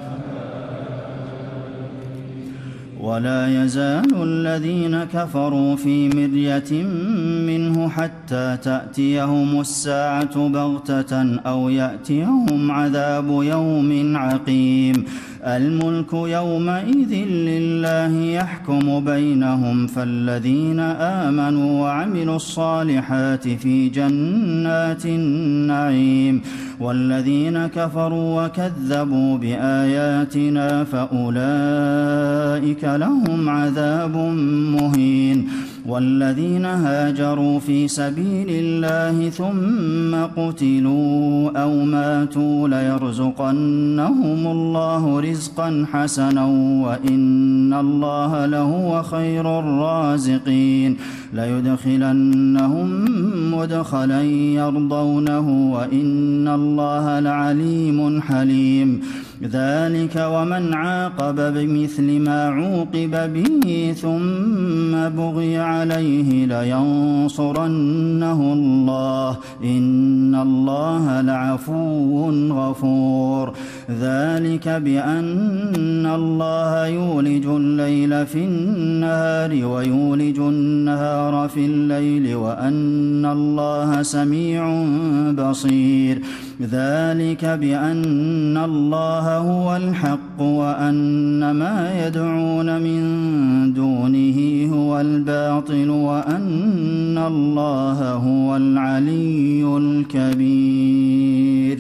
ولا يزال الذين كفروا في مرية منه حتى تأتيهم الساعة بغتة أو يأتيهم عذاب يوم عقيم الملك يومئذ لله يحكم بينهم فالذين آمنوا وعملوا الصالحات في جنات النعيم والذين كفروا وكذبوا بآياتنا فأولئك لهم عذاب مهين والذين هاجروا في سبيل الله ثم قتلوا أو ماتوا ليرزقنهم الله رزقا حسنا وإن الله لهو خير الرازقين ليدخلنهم مدخلا يرضونه وإن الله لعليم حليم ذلك ومن عاقب بمثل ما عوقب به ثم بغي عليه لينصرنه الله إن الله لعفو غفور ذلك بأن الله يولج الليل في النهار ويولج النهار في الليل وأن الله سميع بصير ذلك بأن الله هو الحق وأن ما يدعون من دونه هو الباطل وأن الله هو العلي الكبير.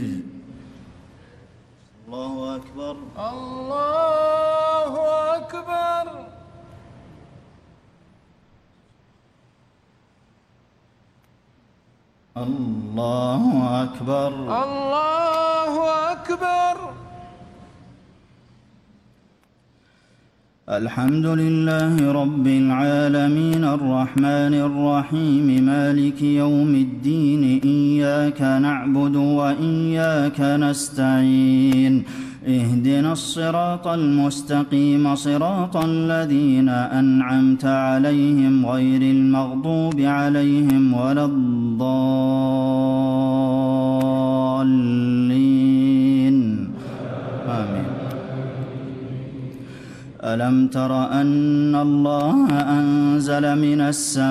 الله أكبر. الله أكبر. الله أكبر. الله أكبر. الحمد لله رب العالمين الرحمن الرحيم مالك يوم الدين إياك نعبد وإياك نستعين اهدنا الصراط المستقيم صراط الذين أنعمت عليهم غير المغضوب عليهم ولا الضالين آمين. ألم تر أن الله أنزل من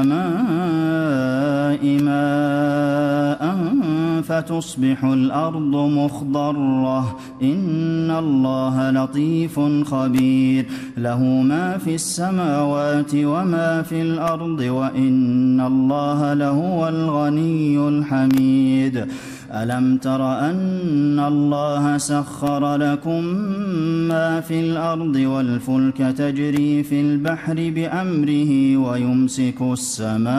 السماء ماء فتصبح الأرض مخضرة إن الله لطيف خبير له ما في السماوات وما في الأرض وإن الله لهو الغني الحميد ألم تر أن الله سخر لكم ما في الأرض والفلك تجري في البحر بأمره ويمسك السماء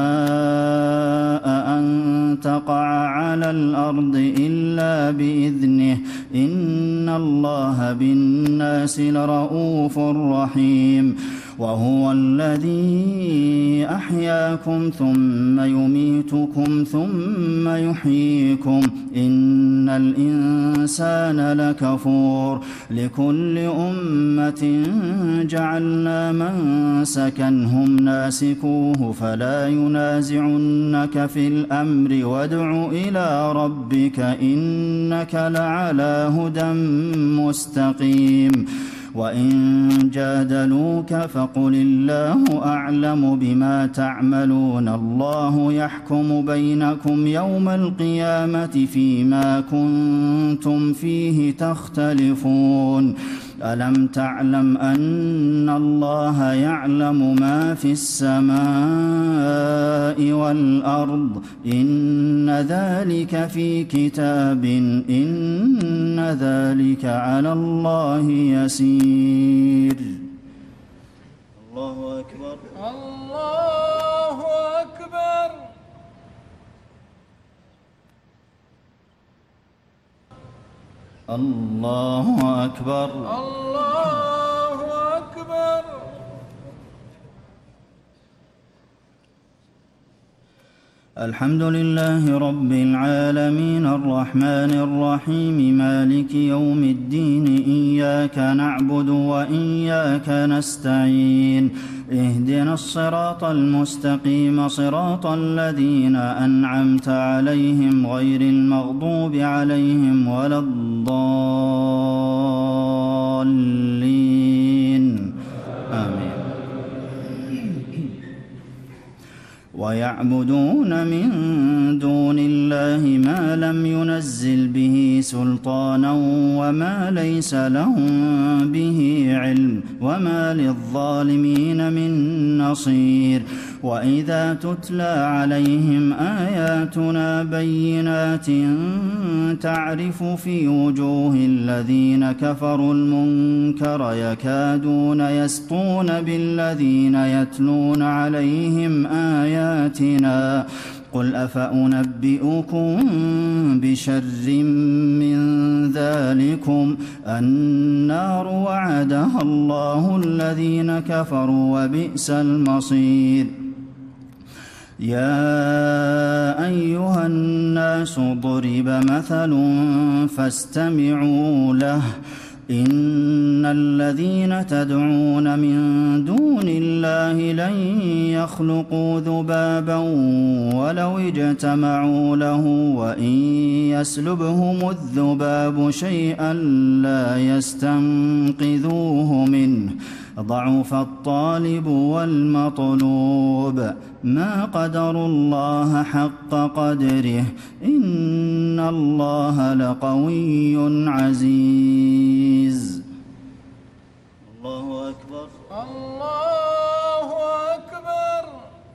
أن تقع على الأرض إلا بإذنه إن الله بالناس لرءوف رحيم وهو الذي أحياكم ثم يميتكم ثم يحييكم إن الإنسان لكفور لكل أمة جعلنا منسكا هم ناسكوه فلا ينازعنك في الأمر وادع إلى ربك إنك لعلى هدى مستقيم وإن جادلوك فقل الله أعلم بما تعملون الله يحكم بينكم يوم القيامة فيما كنتم فيه تختلفون ألم تعلم أن الله يعلم ما في السماء والأرض إن ذلك في كتاب إن ذلك على الله يسير الله أكبر الله أكبر الله أكبر الله أكبر الحمد لله رب العالمين الرحمن الرحيم مالك يوم الدين إياك نعبد وإياك نستعين اهدنا الصراط المستقيم صراط الذين أنعمت عليهم غير المغضوب عليهم ولا الضالين آمين ويعبدون من دون الله ما لم ينزل به سلطانا وما ليس لهم به علم وما للظالمين من نصير وإذا تتلى عليهم آياتنا بينات تعرف في وجوه الذين كفروا المنكر يكادون يسطون بالذين يتلون عليهم آياتنا قل أفأنبئكم بشر من ذلكم النار وعدها الله الذين كفروا وبئس المصير يا أيها الناس ضرب مثل فاستمعوا له إن الذين تدعون من دون الله لن يخلقوا ذبابا ولو اجتمعوا له وإن يسلبهم الذباب شيئا لا يستنقذوه منه ضعف الطالب والمطلوب ما قدروا الله حق قدره إن الله لقوي عزيز الله أكبر الله أكبر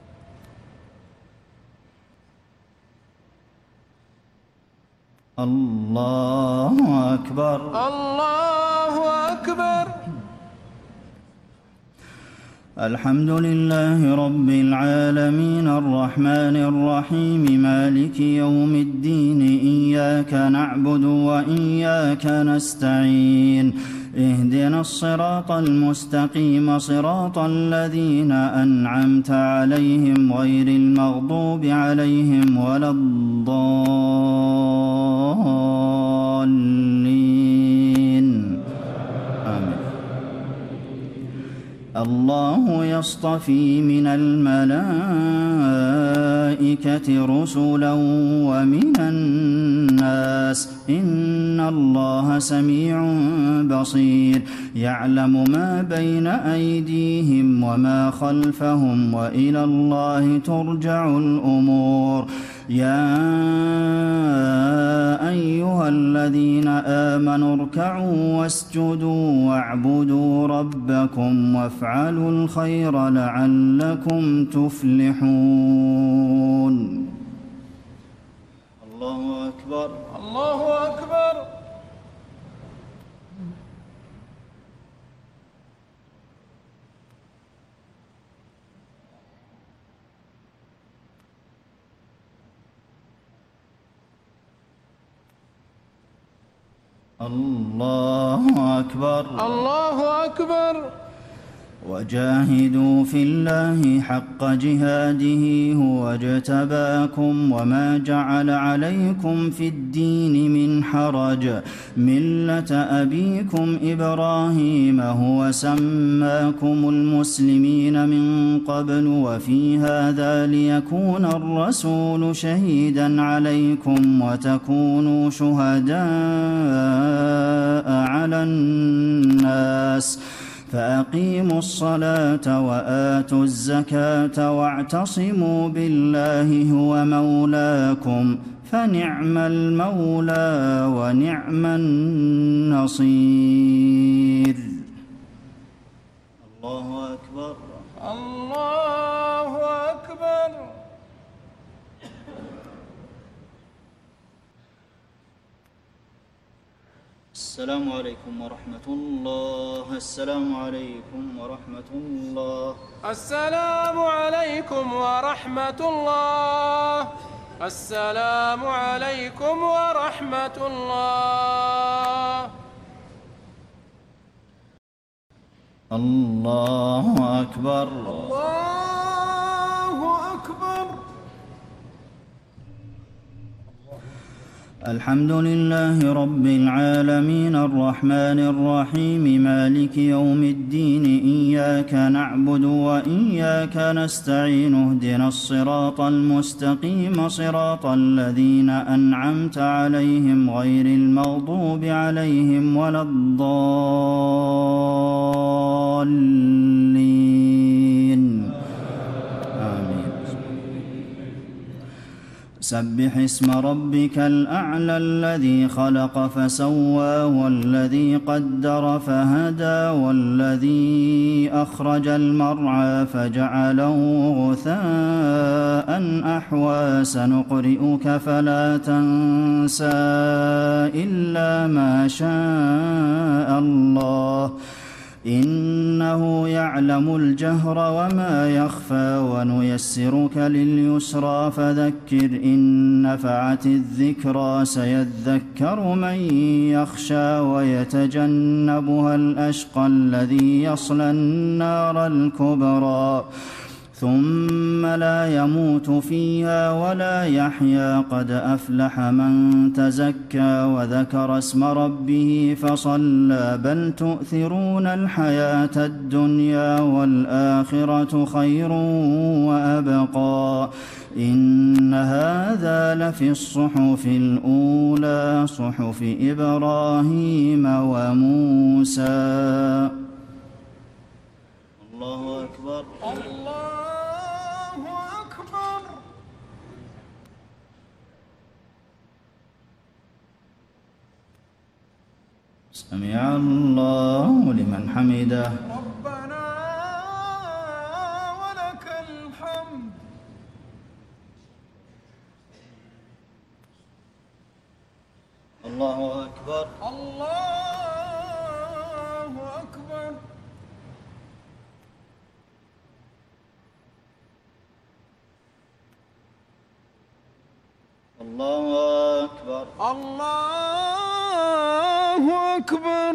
الله أكبر الله أكبر الحمد لله رب العالمين الرحمن الرحيم مالك يوم الدين إياك نعبد وإياك نستعين اهدنا الصراط المستقيم صراط الذين أنعمت عليهم غير المغضوب عليهم ولا الضالين آمين الله يصطفي من الملائكة رسلا ومن الناس إن الله سميع بصير يعلم ما بين أيديهم وما خلفهم وإلى الله ترجع الأمور يا أيها الذين آمنوا اركعوا واسجدوا واعبدوا ربكم وافعلوا الخير لعلكم تفلحون. الله أكبر. الله أكبر. الله أكبر. الله أكبر. وجاهدوا في الله حق جهاده هو اجتباكم وما جعل عليكم في الدين من حرج ملة أبيكم إبراهيم هو سماكم المسلمين من قبل وفي هذا ليكون الرسول شهيدا عليكم وتكونوا شهداء على الناس فأقيموا الصلاة وآتوا الزكاة واعتصموا بالله هو مولاكم فنعم المولى ونعم النصير. الله أكبر. الله أكبر. السلام عليكم ورحمة الله. السلام عليكم ورحمة الله. السلام عليكم ورحمة الله. السلام عليكم ورحمة الله. الله أكبر. الله أكبر. الحمد لله رب العالمين الرحمن الرحيم مالك يوم الدين إياك نعبد وإياك نستعين اهدنا الصراط المستقيم صراط الذين أنعمت عليهم غير المغضوب عليهم ولا الضالين آمين. سبح اسم ربك الأعلى الذي خلق فسوى والذي قدر فهدى والذي أخرج المرعى فجعله غثاء أحوى سنقرئك فلا تنسى إلا ما شاء الله إنه يعلم الجهر وما يخفى ونيسرك لليسرى فذكر إن نفعت الذكرى سيذكر من يخشى ويتجنبها الأشقى الذي يصلى النار الكبرى ثم لا يموت فيها ولا يحيا قد أفلح من تزكى وذكر اسم ربه فصلى بل تؤثرون الحياة الدنيا والآخرة خير وأبقى إن هذا لفي الصحف الأولى صحف إبراهيم وموسى. الله أكبر. الله أكبر. سمع الله لمن حمده. ربنا ولك الحمد. الله أكبر. الله أكبر. الله أكبر. الله أكبر.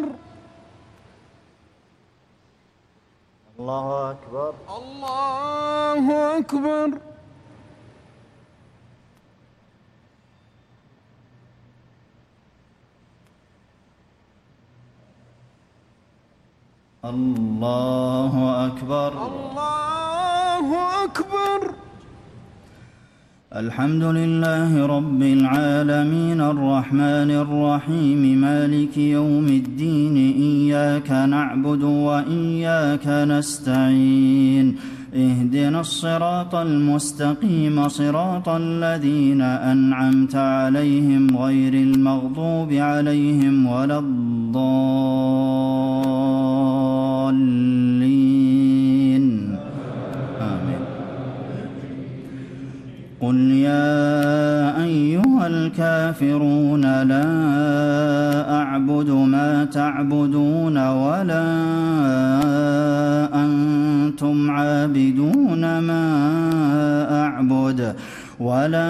الله أكبر. الله أكبر. الله أكبر. الله أكبر. الحمد لله رب العالمين الرحمن الرحيم مالك يوم الدين إياك نعبد وإياك نستعين اهدنا الصراط المستقيم صراط الذين أنعمت عليهم غير المغضوب عليهم ولا الضالين آمين. قل يا أيها الكافرون لا أعبد ما تعبدون ولا أنتم عابدون ما أعبد ولا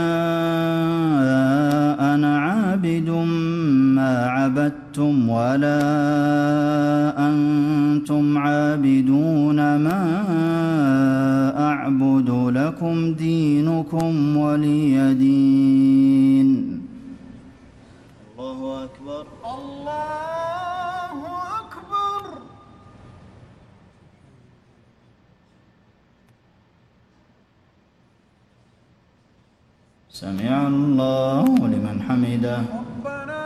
أنا عابد ما عبدتم ولا أنتم عابدون ما أعبد لكم دينكم ولي دين. الله أكبر. الله أكبر. سمع الله لمن حمده. ربنا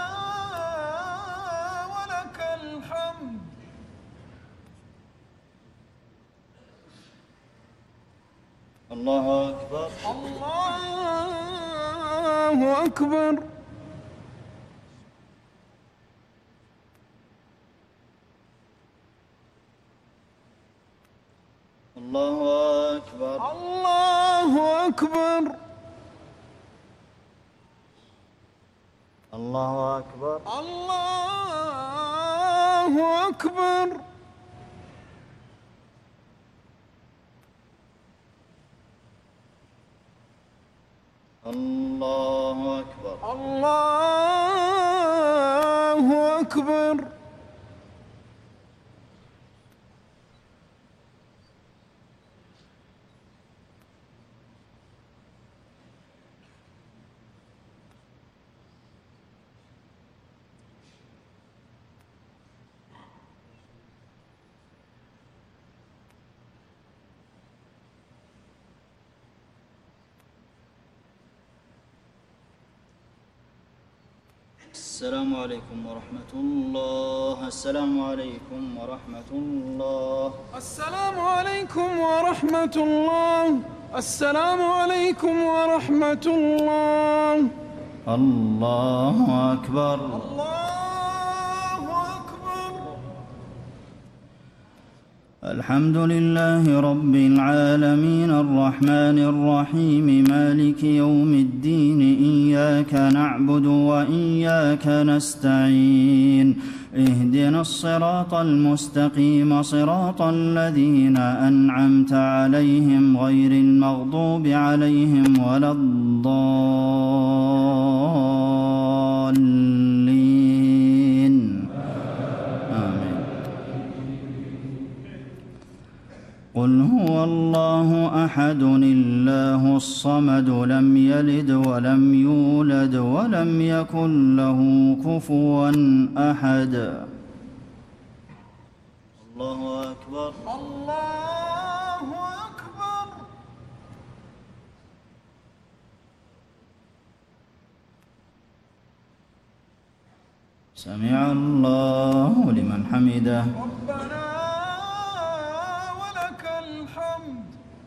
ولك الحمد. الله أكبر. الله أكبر. الله أكبر. الله أكبر. الله أكبر. الله أكبر. الله أكبر. الله أكبر. السلام عليكم ورحمة الله. السلام عليكم ورحمة الله. السلام عليكم ورحمة الله. السلام عليكم ورحمة الله. الله أكبر. الله أكبر. الحمد لله رب العالمين الرحمن الرحيم مالك يوم الدين إياك نعبد وإياك نستعين اهدنا الصراط المستقيم صراط الذين أنعمت عليهم غير المغضوب عليهم ولا الضالين آمين. قل هو الله أحد الله الصمد لم يلد ولم يولد ولم يكن له كفوا أحد. الله أكبر. الله أكبر. سمع الله لمن حمده. ربنا ولك الحمد.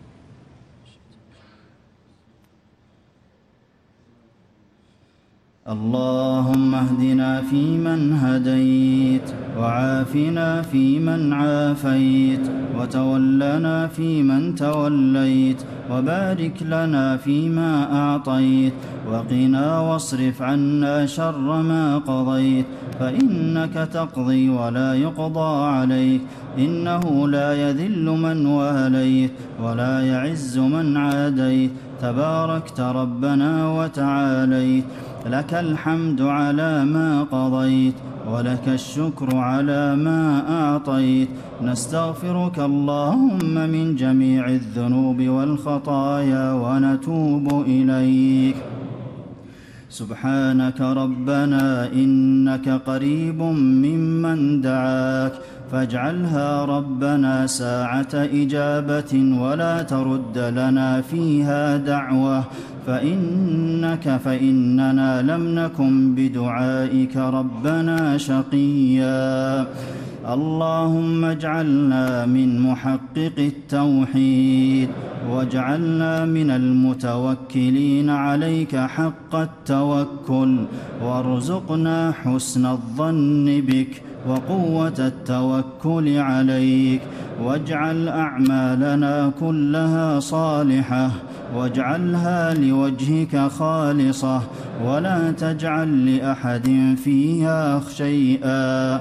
اللهم اهدنا فيمن هديت وعافنا فيمن عافيت وتولنا فيمن توليت وبارك لنا فيما أعطيت وقنا واصرف عنا شر ما قضيت فإنك تقضي ولا يقضى عليك إنه لا يذل من واليت ولا يعز من عاديت تباركت ربنا وتعاليت لك الحمد على ما قضيت ولك الشكر على ما أعطيت نستغفرك اللهم من جميع الذنوب والخطايا ونتوب إليك. سبحانك ربنا إنك قريب ممن دعاك فاجعلها ربنا ساعة إجابة ولا ترد لنا فيها دعوة فإنك فإننا لم نكن بدعائك ربنا شقيا اللهم اجعلنا من محقق التوحيد واجعلنا من المتوكلين عليك حق التوكل وارزقنا حسن الظن بك وقوة التوكل عليك واجعل أعمالنا كلها صالحة واجعلها لوجهك خالصة ولا تجعل لأحد فيها شيئا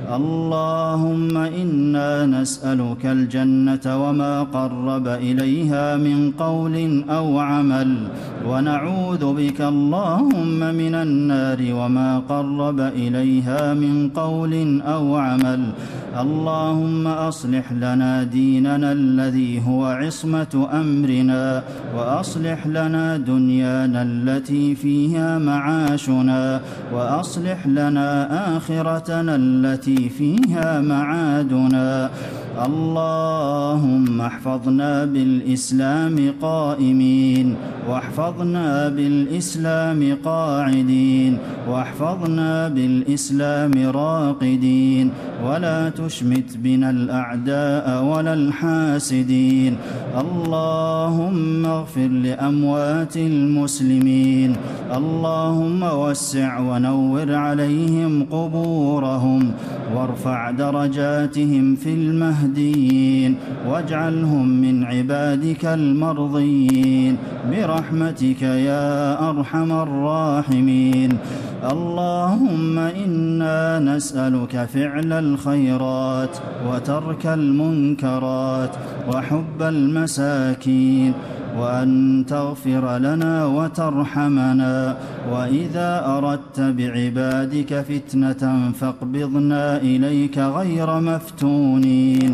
اللهم إنا نسألك الجنة وما قرب إليها من قول أو عمل ونعوذ بك اللهم من النار وما قرب إليها من قول أو عمل اللهم أصلح لنا ديننا الذي هو عصمة أمرنا وأصلح لنا دنيانا التي فيها معاشنا وأصلح لنا آخرتنا التي فيها معادنا اللهم احفظنا بالإسلام قائمين واحفظنا بالإسلام قاعدين واحفظنا بالإسلام راقدين ولا تشمت بنا الأعداء ولا الحاسدين اللهم اغفر لأموات المسلمين اللهم وسع ونور عليهم قبورهم وارفع درجاتهم في المهديين واجعلهم من عبادك المرضيين برحمتك يا أرحم الراحمين اللهم إنا نسألك فعل الخيرات وترك المنكرات وحب المساكين وأن تغفر لنا وترحمنا وإذا أردت بعبادك فتنة فاقبضنا إليك غير مفتونين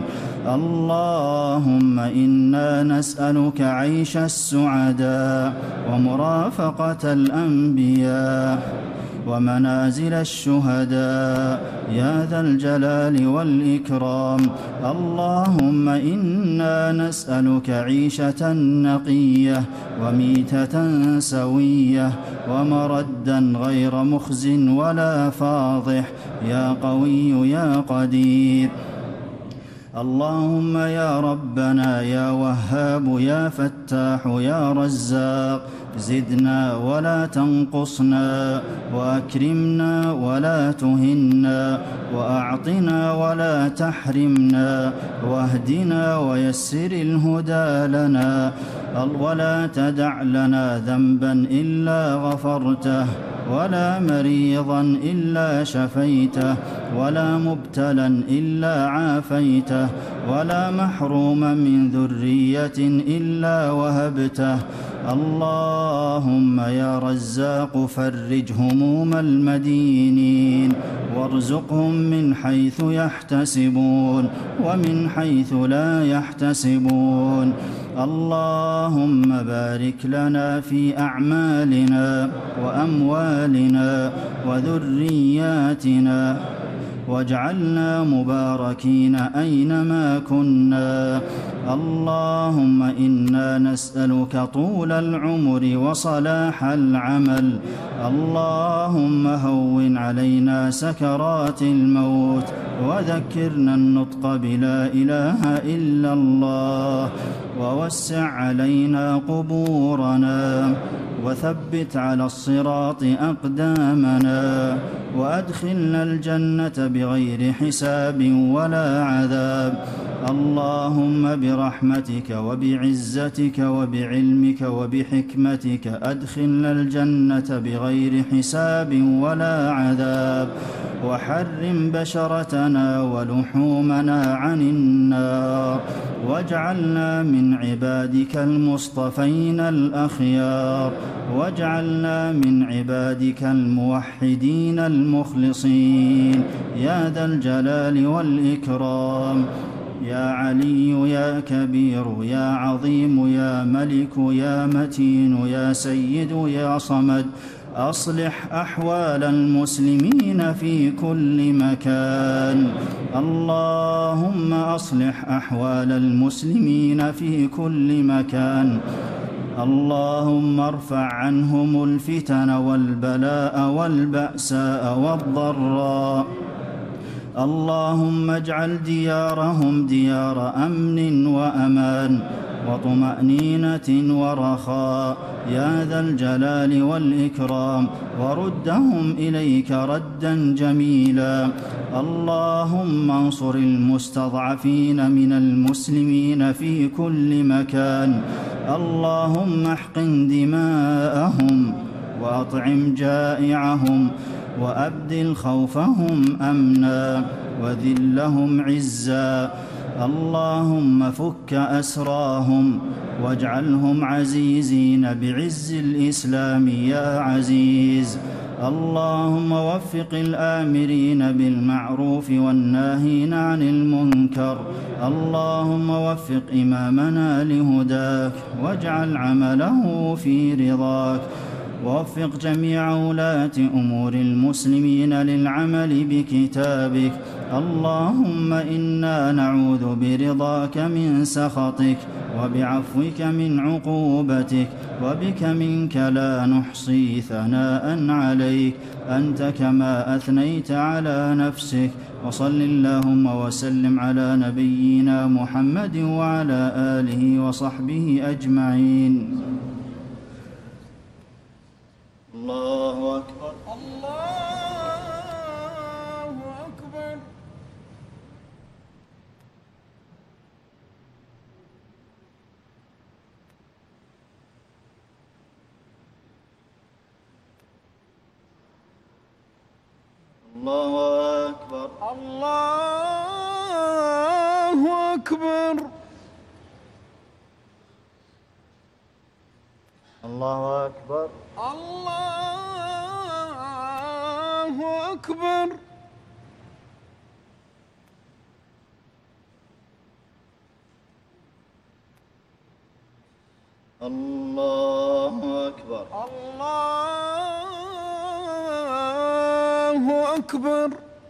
اللهم إنا نسألك عيش السعداء ومرافقة الأنبياء ومنازل الشهداء يا ذا الجلال والإكرام اللهم إنا نسألك عيشة نقية وميتة سوية ومردا غير مخز ولا فاضح يا قوي يا قدير اللهم يا ربنا يا وهاب يا فتاح يا رزاق زدنا ولا تنقصنا وأكرمنا ولا تهنا وأعطنا ولا تحرمنا واهدنا ويسر الهدى لنا ولا تدع لنا ذنبا إلا غفرته ولا مريضا إلا شفيته ولا مبتلا إلا عافيته ولا محروما من ذرية إلا وهبته اللهم يا رزاق فرج هموم المدينين وارزقهم من حيث يحتسبون ومن حيث لا يحتسبون اللهم بارك لنا في أعمالنا وأموالنا وذرياتنا واجعلنا مباركين أينما كنا اللهم إنا نسألك طول العمر وصلاح العمل اللهم هون علينا سكرات الموت وذكرنا النطق بلا إله إلا الله ووسع علينا قبورنا وثبت على الصراط أقدامنا وأدخلنا الجنة بغير حساب ولا عذاب اللهم برحمتك وبعزتك وبعلمك وبحكمتك أدخلنا الجنة بغير حساب ولا عذاب وحرم بشرتنا ولحومنا عن النار واجعلنا من عبادك المصطفين الأخيار واجعلنا من عبادك الموحدين المخلصين يا ذا الجلال والإكرام يا علي يا كبير يا عظيم يا ملك يا متين يا سيد يا صمد أصلح أحوال المسلمين في كل مكان اللهم أصلح أحوال المسلمين في كل مكان اللهم ارفع عنهم الفتن والبلاء والبأساء والضراء. اللهم اجعل ديارهم ديار أمن وأمان وطمأنينة ورخاء يا ذا الجلال والإكرام، وردهم إليك ردا جميلا. اللهم انصر المستضعفين من المسلمين في كل مكان. اللهم احقن دماءهم وأطعم جائعهم وأبدل خوفهم أمنا وذلهم عزا. اللهم فك أسراهم واجعلهم عزيزين بعز الإسلام يا عزيز. اللهم وفق الآمرين بالمعروف والناهين عن المنكر. اللهم وفق إمامنا لهداك واجعل عمله في رضاك. ووفق جميع ولاة أمور المسلمين للعمل بكتابك. اللهم إنا نعوذ برضاك من سخطك وبعفوك من عقوبتك، وبك منك لا نحصي ثناء عليك أنت كما أثنيت على نفسك. وصل اللهم وسلم على نبينا محمد وعلى آله وصحبه أجمعين. الله أكبر. الله أكبر. الله أكبر. الله أكبر. الله أكبر. الله أكبر. الله أكبر. الله أكبر.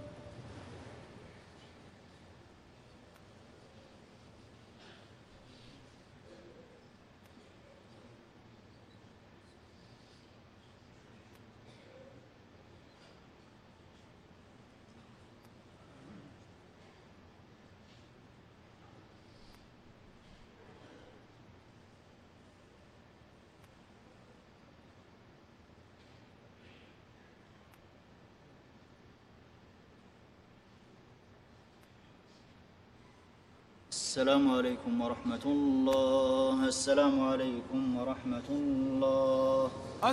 السلام عليكم ورحمة الله. السلام عليكم ورحمة الله.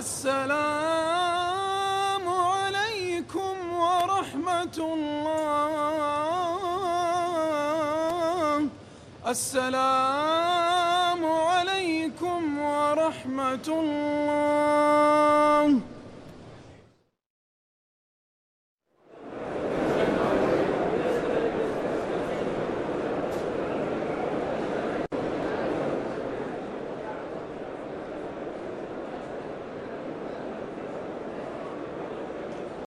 السلام عليكم ورحمة الله. السلام عليكم ورحمة الله.